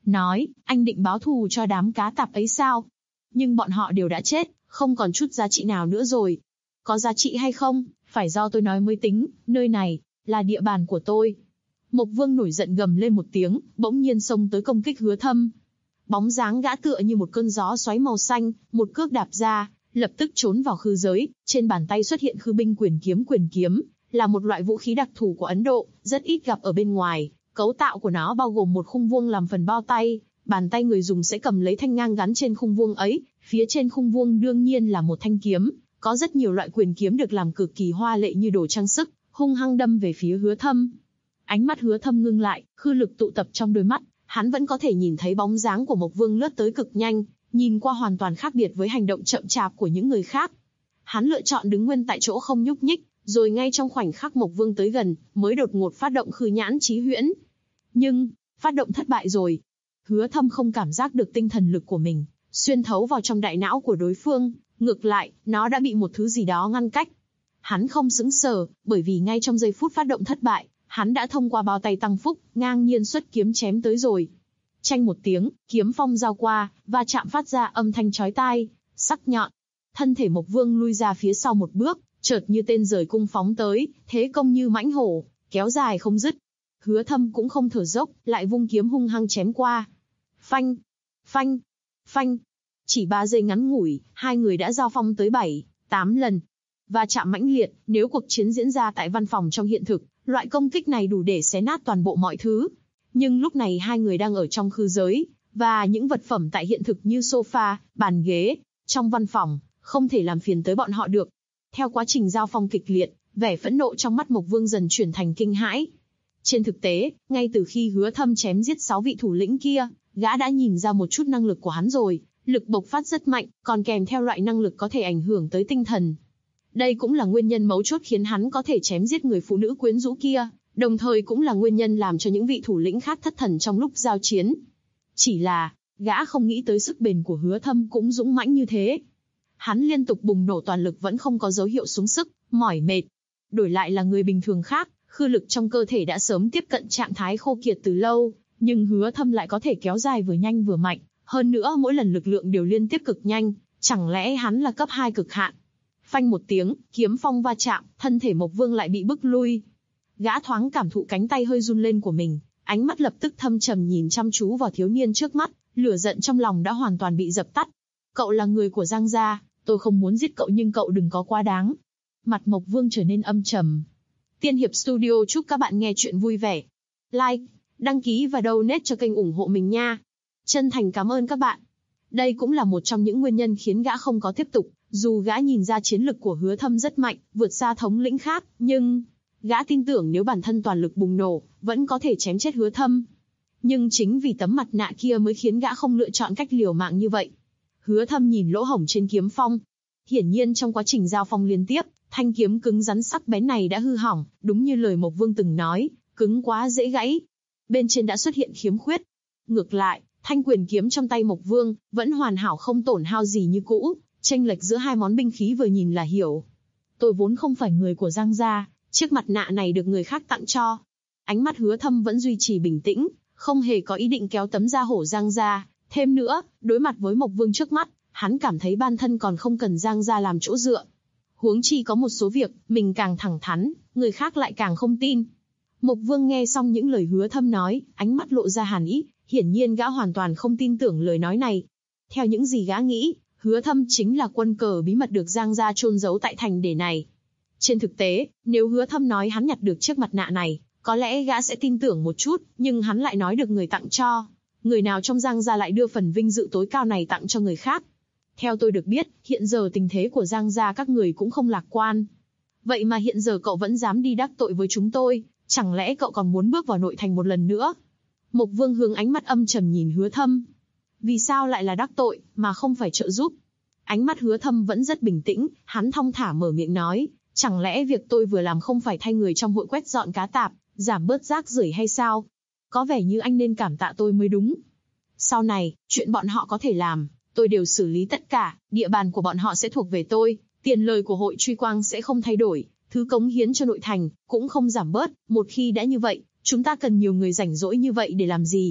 nói, anh định báo thù cho đám cá tạp ấy sao? Nhưng bọn họ đều đã chết, không còn chút giá trị nào nữa rồi. Có giá trị hay không, phải do tôi nói mới tính, nơi này, là địa bàn của tôi. Mộc Vương nổi giận gầm lên một tiếng, bỗng nhiên xông tới công kích Hứa Thâm. Bóng dáng gã tựa như một cơn gió xoáy màu xanh, một cước đạp ra, lập tức trốn vào khư giới, trên bàn tay xuất hiện khư binh quyền kiếm, là một loại vũ khí đặc thù của Ấn Độ, rất ít gặp ở bên ngoài. Cấu tạo của nó bao gồm một khung vuông làm phần bao tay, bàn tay người dùng sẽ cầm lấy thanh ngang gắn trên khung vuông ấy, phía trên khung vuông đương nhiên là một thanh kiếm, có rất nhiều loại quyền kiếm được làm cực kỳ hoa lệ như đồ trang sức, hung hăng đâm về phía Hứa Thâm. Ánh mắt Hứa Thâm ngưng lại, khư lực tụ tập trong đôi mắt, hắn vẫn có thể nhìn thấy bóng dáng của Mộc Vương lướt tới cực nhanh, nhìn qua hoàn toàn khác biệt với hành động chậm chạp của những người khác. Hắn lựa chọn đứng nguyên tại chỗ không nhúc nhích, rồi ngay trong khoảnh khắc Mộc Vương tới gần, mới đột ngột phát động khư nhãn chí huyễn. Nhưng, phát động thất bại rồi. Hứa Thâm không cảm giác được tinh thần lực của mình xuyên thấu vào trong đại não của đối phương, ngược lại, nó đã bị một thứ gì đó ngăn cách. Hắn không sững sờ, bởi vì ngay trong giây phút phát động thất bại, hắn đã thông qua bao tay tăng phúc, ngang nhiên xuất kiếm chém tới rồi. Chanh một tiếng, kiếm phong giao qua, và chạm phát ra âm thanh chói tai, sắc nhọn. Thân thể Mộc Vương lui ra phía sau một bước, chợt như tên rời cung phóng tới, thế công như mãnh hổ, kéo dài không dứt. Hứa Thâm cũng không thở dốc, lại vung kiếm hung hăng chém qua. Phanh, phanh, phanh. Chỉ 3 giây ngắn ngủi, hai người đã giao phong tới 7, 8 lần. Va chạm mãnh liệt, nếu cuộc chiến diễn ra tại văn phòng trong hiện thực, loại công kích này đủ để xé nát toàn bộ mọi thứ. Nhưng lúc này hai người đang ở trong khư giới, và những vật phẩm tại hiện thực như sofa, bàn ghế, trong văn phòng, không thể làm phiền tới bọn họ được. Theo quá trình giao phong kịch liệt, vẻ phẫn nộ trong mắt Mộc Vương dần chuyển thành kinh hãi. Trên thực tế, ngay từ khi Hứa Thâm chém giết 6 vị thủ lĩnh kia, gã đã nhìn ra một chút năng lực của hắn rồi, lực bộc phát rất mạnh, còn kèm theo loại năng lực có thể ảnh hưởng tới tinh thần. Đây cũng là nguyên nhân mấu chốt khiến hắn có thể chém giết người phụ nữ quyến rũ kia, đồng thời cũng là nguyên nhân làm cho những vị thủ lĩnh khác thất thần trong lúc giao chiến. Chỉ là, gã không nghĩ tới sức bền của Hứa Thâm cũng dũng mãnh như thế. Hắn liên tục bùng nổ toàn lực vẫn không có dấu hiệu xuống sức, mỏi mệt. Đổi lại là người bình thường khác, khư lực trong cơ thể đã sớm tiếp cận trạng thái khô kiệt từ lâu, nhưng Hứa Thâm lại có thể kéo dài vừa nhanh vừa mạnh, hơn nữa mỗi lần lực lượng đều liên tiếp cực nhanh, chẳng lẽ hắn là cấp 2 cực hạn? Phanh một tiếng, kiếm phong va chạm, thân thể Mộc Vương lại bị bức lui. Gã thoáng cảm thụ cánh tay hơi run lên của mình, ánh mắt lập tức thâm trầm nhìn chăm chú vào thiếu niên trước mắt, lửa giận trong lòng đã hoàn toàn bị dập tắt. Cậu là người của Giang gia, tôi không muốn giết cậu nhưng cậu đừng có quá đáng. Mặt Mộc Vương trở nên âm trầm. Tiên Hiệp Studio chúc các bạn nghe chuyện vui vẻ. Like, đăng ký và donate cho kênh ủng hộ mình nha. Chân thành cảm ơn các bạn. Đây cũng là một trong những nguyên nhân khiến gã không có tiếp tục, dù gã nhìn ra chiến lực của Hứa Thâm rất mạnh, vượt xa thống lĩnh khác, nhưng gã tin tưởng nếu bản thân toàn lực bùng nổ, vẫn có thể chém chết Hứa Thâm. Nhưng chính vì tấm mặt nạ kia mới khiến gã không lựa chọn cách liều mạng như vậy. Hứa Thâm nhìn lỗ hổng trên kiếm phong. Hiển nhiên trong quá trình giao phong liên tiếp, thanh kiếm cứng rắn sắc bén này đã hư hỏng, đúng như lời Mộc Vương từng nói, cứng quá dễ gãy. Bên trên đã xuất hiện khiếm khuyết. Ngược lại, thanh quyền kiếm trong tay Mộc Vương vẫn hoàn hảo không tổn hao gì như cũ, chênh lệch giữa hai món binh khí vừa nhìn là hiểu. Tôi vốn không phải người của Giang gia, chiếc mặt nạ này được người khác tặng cho. Ánh mắt Hứa Thâm vẫn duy trì bình tĩnh, không hề có ý định kéo tấm da hổ Giang gia. Thêm nữa, đối mặt với Mộc Vương trước mắt, hắn cảm thấy bản thân còn không cần Giang gia làm chỗ dựa. Huống chi có một số việc, mình càng thẳng thắn, người khác lại càng không tin. Mộc Vương nghe xong những lời Hứa Thâm nói, ánh mắt lộ ra hàn ý, hiển nhiên gã hoàn toàn không tin tưởng lời nói này. Theo những gì gã nghĩ, Hứa Thâm chính là quân cờ bí mật được Giang gia chôn giấu tại thành để này. Trên thực tế, nếu Hứa Thâm nói hắn nhặt được chiếc mặt nạ này, có lẽ gã sẽ tin tưởng một chút, nhưng hắn lại nói được người tặng cho. Người nào trong Giang gia lại đưa phần vinh dự tối cao này tặng cho người khác? Theo tôi được biết, hiện giờ tình thế của Giang gia các người cũng không lạc quan. Vậy mà hiện giờ cậu vẫn dám đi đắc tội với chúng tôi, chẳng lẽ cậu còn muốn bước vào nội thành một lần nữa? Mộc Vương hướng ánh mắt âm trầm nhìn Hứa Thâm. Vì sao lại là đắc tội, mà không phải trợ giúp? Ánh mắt Hứa Thâm vẫn rất bình tĩnh, hắn thong thả mở miệng nói, chẳng lẽ việc tôi vừa làm không phải thay người trong hội quét dọn cá tạp, giảm bớt rác rưởi hay sao? Có vẻ như anh nên cảm tạ tôi mới đúng. Sau này, chuyện bọn họ có thể làm, tôi đều xử lý tất cả, địa bàn của bọn họ sẽ thuộc về tôi, tiền lời của hội truy quang sẽ không thay đổi, thứ cống hiến cho nội thành cũng không giảm bớt, một khi đã như vậy, chúng ta cần nhiều người rảnh rỗi như vậy để làm gì?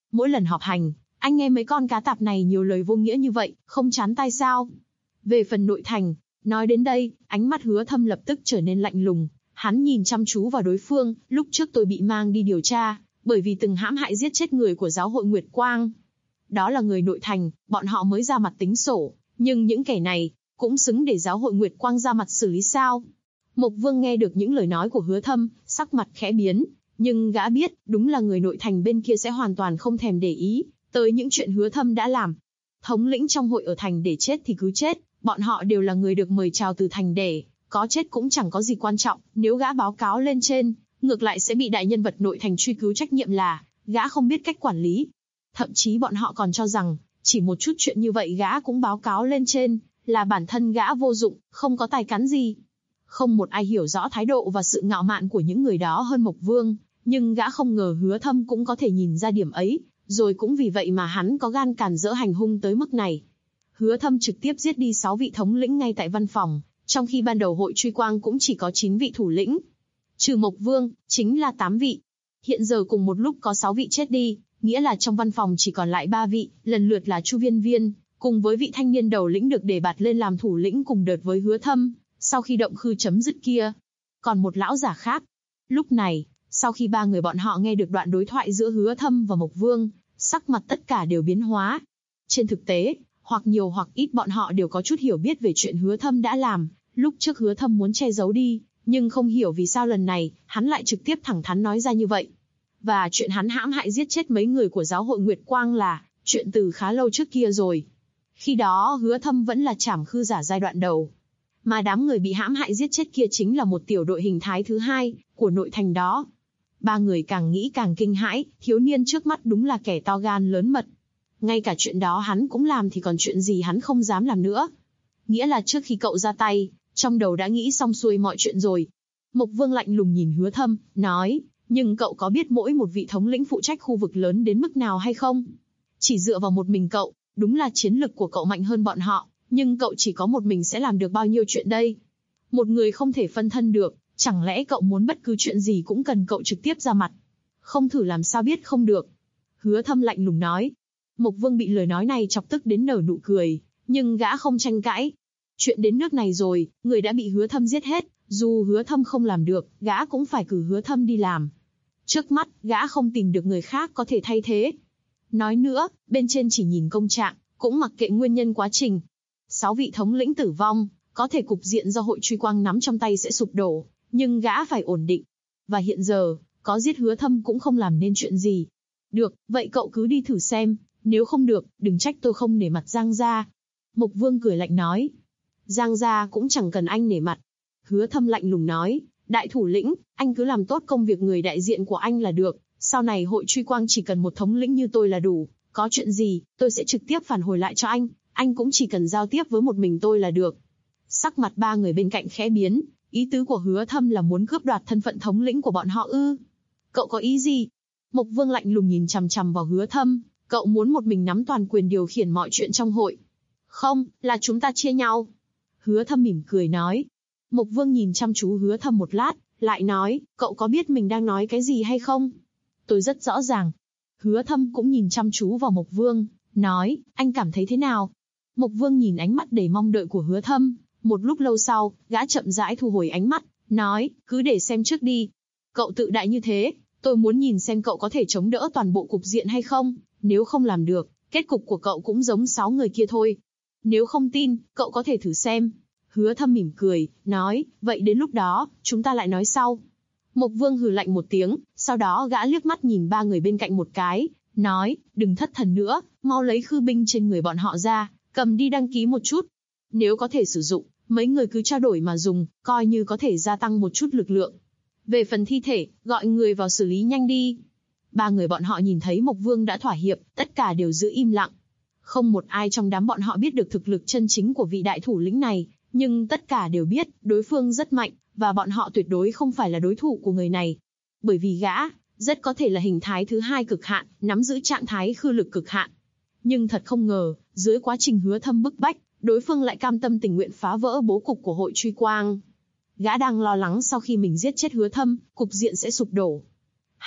Mỗi lần họp hành, anh nghe mấy con cá tạp này nhiều lời vô nghĩa như vậy, không chán tai sao? Về phần nội thành, nói đến đây, ánh mắt Hứa Thâm lập tức trở nên lạnh lùng. Hắn nhìn chăm chú vào đối phương. Lúc trước tôi bị mang đi điều tra, bởi vì từng hãm hại giết chết người của giáo hội Nguyệt Quang. Đó là người nội thành, bọn họ mới ra mặt tính sổ. Nhưng những kẻ này, cũng xứng để giáo hội Nguyệt Quang ra mặt xử lý sao? Mộc Vương nghe được những lời nói của Hứa Thâm, sắc mặt khẽ biến. Nhưng gã biết, đúng là người nội thành bên kia sẽ hoàn toàn không thèm để ý tới những chuyện Hứa Thâm đã làm. Thống lĩnh trong hội ở thành để chết thì cứ chết, bọn họ đều là người được mời chào từ thành để, có chết cũng chẳng có gì quan trọng, nếu gã báo cáo lên trên, ngược lại sẽ bị đại nhân vật nội thành truy cứu trách nhiệm là, gã không biết cách quản lý. Thậm chí bọn họ còn cho rằng, chỉ một chút chuyện như vậy gã cũng báo cáo lên trên, là bản thân gã vô dụng, không có tài cán gì. Không một ai hiểu rõ thái độ và sự ngạo mạn của những người đó hơn Mộc Vương, nhưng gã không ngờ Hứa Thâm cũng có thể nhìn ra điểm ấy, rồi cũng vì vậy mà hắn có gan càn rỡ hành hung tới mức này. Hứa Thâm trực tiếp giết đi 6 vị thống lĩnh ngay tại văn phòng, trong khi ban đầu hội truy quang cũng chỉ có 9 vị thủ lĩnh. Trừ Mộc Vương, chính là 8 vị. Hiện giờ cùng một lúc có 6 vị chết đi, nghĩa là trong văn phòng chỉ còn lại 3 vị, lần lượt là Chu Viên Viên, cùng với vị thanh niên đầu lĩnh được đề bạt lên làm thủ lĩnh cùng đợt với Hứa Thâm, sau khi động khư chấm dứt kia. Còn một lão giả khác. Lúc này, sau khi 3 người bọn họ nghe được đoạn đối thoại giữa Hứa Thâm và Mộc Vương, sắc mặt tất cả đều biến hóa. Trên thực tế, hoặc nhiều hoặc ít bọn họ đều có chút hiểu biết về chuyện Hứa Thâm đã làm. Lúc trước Hứa Thâm muốn che giấu đi, nhưng không hiểu vì sao lần này, hắn lại trực tiếp thẳng thắn nói ra như vậy. Và chuyện hắn hãm hại giết chết mấy người của giáo hội Nguyệt Quang là chuyện từ khá lâu trước kia rồi. Khi đó Hứa Thâm vẫn là trảm khư giả giai đoạn đầu. Mà đám người bị hãm hại giết chết kia chính là một tiểu đội hình thái thứ 2 của nội thành đó. 3 người càng nghĩ càng kinh hãi, thiếu niên trước mắt đúng là kẻ to gan lớn mật. Ngay cả chuyện đó hắn cũng làm thì còn chuyện gì hắn không dám làm nữa. Nghĩa là trước khi cậu ra tay, trong đầu đã nghĩ xong xuôi mọi chuyện rồi. Mộc Vương lạnh lùng nhìn Hứa Thâm, nói, nhưng cậu có biết mỗi một vị thống lĩnh phụ trách khu vực lớn đến mức nào hay không? Chỉ dựa vào một mình cậu, đúng là chiến lực của cậu mạnh hơn bọn họ, nhưng cậu chỉ có một mình sẽ làm được bao nhiêu chuyện đây? Một người không thể phân thân được, chẳng lẽ cậu muốn bất cứ chuyện gì cũng cần cậu trực tiếp ra mặt? Không thử làm sao biết không được. Hứa Thâm lạnh lùng nói. Mộc Vương bị lời nói này chọc tức đến nở nụ cười, nhưng gã không tranh cãi. Chuyện đến nước này rồi, người đã bị Hứa Thâm giết hết, dù Hứa Thâm không làm được, gã cũng phải cử Hứa Thâm đi làm. Trước mắt, gã không tìm được người khác có thể thay thế. Nói nữa, bên trên chỉ nhìn công trạng, cũng mặc kệ nguyên nhân quá trình. 6 vị thống lĩnh tử vong, có thể cục diện do hội truy quang nắm trong tay sẽ sụp đổ, nhưng gã phải ổn định. Và hiện giờ, có giết Hứa Thâm cũng không làm nên chuyện gì. Được, vậy cậu cứ đi thử xem, nếu không được, đừng trách tôi không nể mặt Giang gia. Mộc Vương cười lạnh nói. Giang gia cũng chẳng cần anh nể mặt. Hứa Thâm lạnh lùng nói, đại thủ lĩnh, anh cứ làm tốt công việc người đại diện của anh là được, sau này hội truy quang chỉ cần một thống lĩnh như tôi là đủ, có chuyện gì, tôi sẽ trực tiếp phản hồi lại cho anh cũng chỉ cần giao tiếp với một mình tôi là được. Sắc mặt 3 người bên cạnh khẽ biến, ý tứ của Hứa Thâm là muốn cướp đoạt thân phận thống lĩnh của bọn họ ư? Cậu có ý gì? Mộc Vương lạnh lùng nhìn chằm chằm vào Hứa Thâm, cậu muốn một mình nắm toàn quyền điều khiển mọi chuyện trong hội? Không, là chúng ta chia nhau. Hứa Thâm mỉm cười nói. Mộc Vương nhìn chăm chú Hứa Thâm một lát, lại nói, cậu có biết mình đang nói cái gì hay không? Tôi rất rõ ràng. Hứa Thâm cũng nhìn chăm chú vào Mộc Vương, nói, anh cảm thấy thế nào? Mộc Vương nhìn ánh mắt đầy mong đợi của Hứa Thâm, một lúc lâu sau, gã chậm rãi thu hồi ánh mắt, nói, cứ để xem trước đi. Cậu tự đại như thế, tôi muốn nhìn xem cậu có thể chống đỡ toàn bộ cục diện hay không, nếu không làm được, kết cục của cậu cũng giống 6 người kia thôi. Nếu không tin, cậu có thể thử xem. Hứa Thâm mỉm cười, nói, vậy đến lúc đó, chúng ta lại nói sau. Mộc Vương hừ lạnh một tiếng, sau đó gã liếc mắt nhìn 3 người bên cạnh một cái, nói, đừng thất thần nữa, mau lấy khư binh trên người bọn họ ra, cầm đi đăng ký một chút. Nếu có thể sử dụng, mấy người cứ trao đổi mà dùng, coi như có thể gia tăng một chút lực lượng. Về phần thi thể, gọi người vào xử lý nhanh đi. 3 người bọn họ nhìn thấy Mộc Vương đã thỏa hiệp, tất cả đều giữ im lặng. Không một ai trong đám bọn họ biết được thực lực chân chính của vị đại thủ lĩnh này, nhưng tất cả đều biết đối phương rất mạnh, và bọn họ tuyệt đối không phải là đối thủ của người này. Bởi vì gã, rất có thể là hình thái thứ 2 cực hạn, nắm giữ trạng thái khư lực cực hạn. Nhưng thật không ngờ, dưới quá trình Hứa Thâm bức bách, đối phương lại cam tâm tình nguyện phá vỡ bố cục của hội truy quang. Gã đang lo lắng sau khi mình giết chết Hứa Thâm, cục diện sẽ sụp đổ.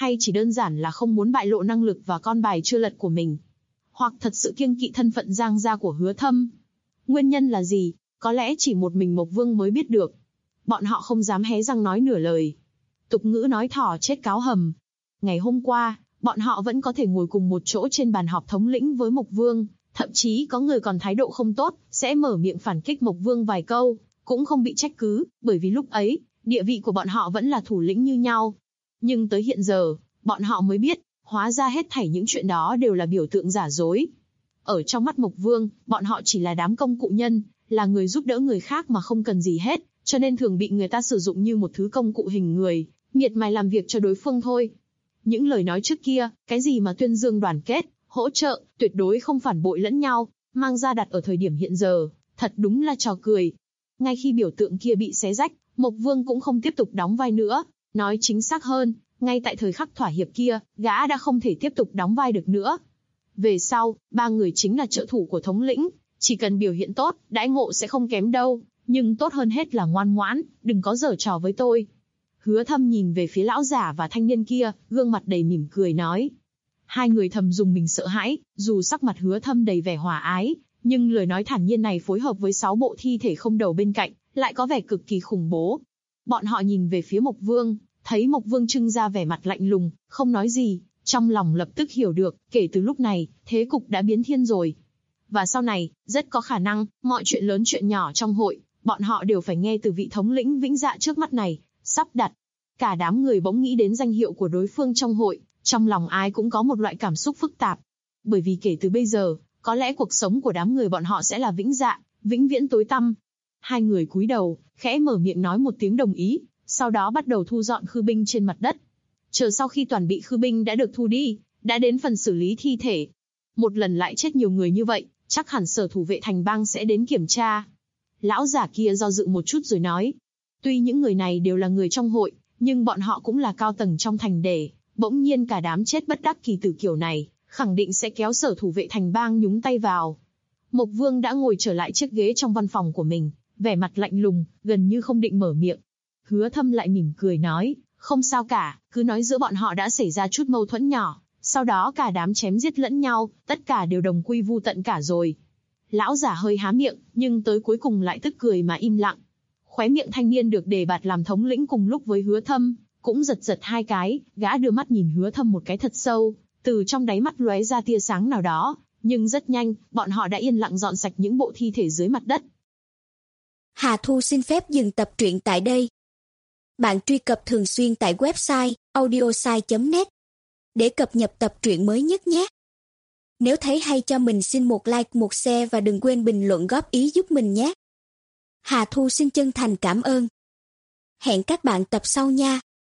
hay chỉ đơn giản là không muốn bại lộ năng lực và con bài chưa lật của mình, hoặc thật sự kiêng kỵ thân phận Giang gia của Hứa Thâm. Nguyên nhân là gì, có lẽ chỉ một mình Mộc Vương mới biết được. Bọn họ không dám hé răng nói nửa lời. Tục ngữ nói thỏ chết cáo hầm. Ngày hôm qua, bọn họ vẫn có thể ngồi cùng một chỗ trên bàn họp thống lĩnh với Mộc Vương, thậm chí có người còn thái độ không tốt, sẽ mở miệng phản kích Mộc Vương vài câu, cũng không bị trách cứ, bởi vì lúc ấy, địa vị của bọn họ vẫn là thủ lĩnh như nhau. Nhưng tới hiện giờ, bọn họ mới biết, hóa ra hết thảy những chuyện đó đều là biểu tượng giả dối. Ở trong mắt Mộc Vương, bọn họ chỉ là đám công cụ nhân, là người giúp đỡ người khác mà không cần gì hết, cho nên thường bị người ta sử dụng như một thứ công cụ hình người, miệt mài làm việc cho đối phương thôi. Những lời nói trước kia, cái gì mà tuyên dương đoàn kết, hỗ trợ, tuyệt đối không phản bội lẫn nhau, mang ra đặt ở thời điểm hiện giờ, thật đúng là trò cười. Ngay khi biểu tượng kia bị xé rách, Mộc Vương cũng không tiếp tục đóng vai nữa. Nói chính xác hơn, ngay tại thời khắc thỏa hiệp kia, gã đã không thể tiếp tục đóng vai được nữa. Về sau, ba người chính là trợ thủ của thống lĩnh, chỉ cần biểu hiện tốt, đãi ngộ sẽ không kém đâu, nhưng tốt hơn hết là ngoan ngoãn, đừng có giở trò với tôi. Hứa Thâm nhìn về phía lão giả và thanh niên kia, gương mặt đầy mỉm cười nói. Hai người thầm dùng mình sợ hãi, dù sắc mặt Hứa Thâm đầy vẻ hòa ái, nhưng lời nói thản nhiên này phối hợp với 6 bộ thi thể không đầu bên cạnh, lại có vẻ cực kỳ khủng bố. Bọn họ nhìn về phía Mộc Vương, thấy Mộc Vương trưng ra vẻ mặt lạnh lùng, không nói gì, trong lòng lập tức hiểu được, kể từ lúc này, thế cục đã biến thiên rồi. Và sau này, rất có khả năng, mọi chuyện lớn chuyện nhỏ trong hội, bọn họ đều phải nghe từ vị thống lĩnh vĩnh dạ trước mắt này, sắp đặt. Cả đám người bỗng nghĩ đến danh hiệu của đối phương trong hội, trong lòng ai cũng có một loại cảm xúc phức tạp. Bởi vì kể từ bây giờ, có lẽ cuộc sống của đám người bọn họ sẽ là vĩnh dạ, vĩnh viễn tối tăm. Hai người cúi đầu, khẽ mở miệng nói một tiếng đồng ý, sau đó bắt đầu thu dọn khư binh trên mặt đất. Chờ sau khi toàn bị khư binh đã được thu đi, đã đến phần xử lý thi thể. Một lần lại chết nhiều người như vậy, chắc hẳn sở thủ vệ thành bang sẽ đến kiểm tra. Lão giả kia do dự một chút rồi nói. Tuy những người này đều là người trong hội, nhưng bọn họ cũng là cao tầng trong thành để, bỗng nhiên cả đám chết bất đắc kỳ tử kiểu này, khẳng định sẽ kéo sở thủ vệ thành bang nhúng tay vào. Mộc Vương đã ngồi trở lại chiếc ghế trong văn phòng của mình, vẻ mặt lạnh lùng, gần như không định mở miệng. Hứa Thâm lại mỉm cười nói, không sao cả, cứ nói giữa bọn họ đã xảy ra chút mâu thuẫn nhỏ, sau đó cả đám chém giết lẫn nhau, tất cả đều đồng quy vu tận cả rồi. Lão giả hơi há miệng, nhưng tới cuối cùng lại tức cười mà im lặng. Khóe miệng thanh niên được đề bạt làm thống lĩnh cùng lúc với Hứa Thâm, cũng giật giật hai cái, gã đưa mắt nhìn Hứa Thâm một cái thật sâu, từ trong đáy mắt lóe ra tia sáng nào đó, nhưng rất nhanh, bọn họ đã yên lặng dọn sạch những bộ thi thể dưới mặt đất. Hà Thu xin phép dừng tập truyện tại đây. Bạn truy cập thường xuyên tại website audiosai.net để cập nhật tập truyện mới nhất nhé. Nếu thấy hay cho mình xin một like, một share và đừng quên bình luận góp ý giúp mình nhé. Hà Thu xin chân thành cảm ơn. Hẹn các bạn tập sau nha.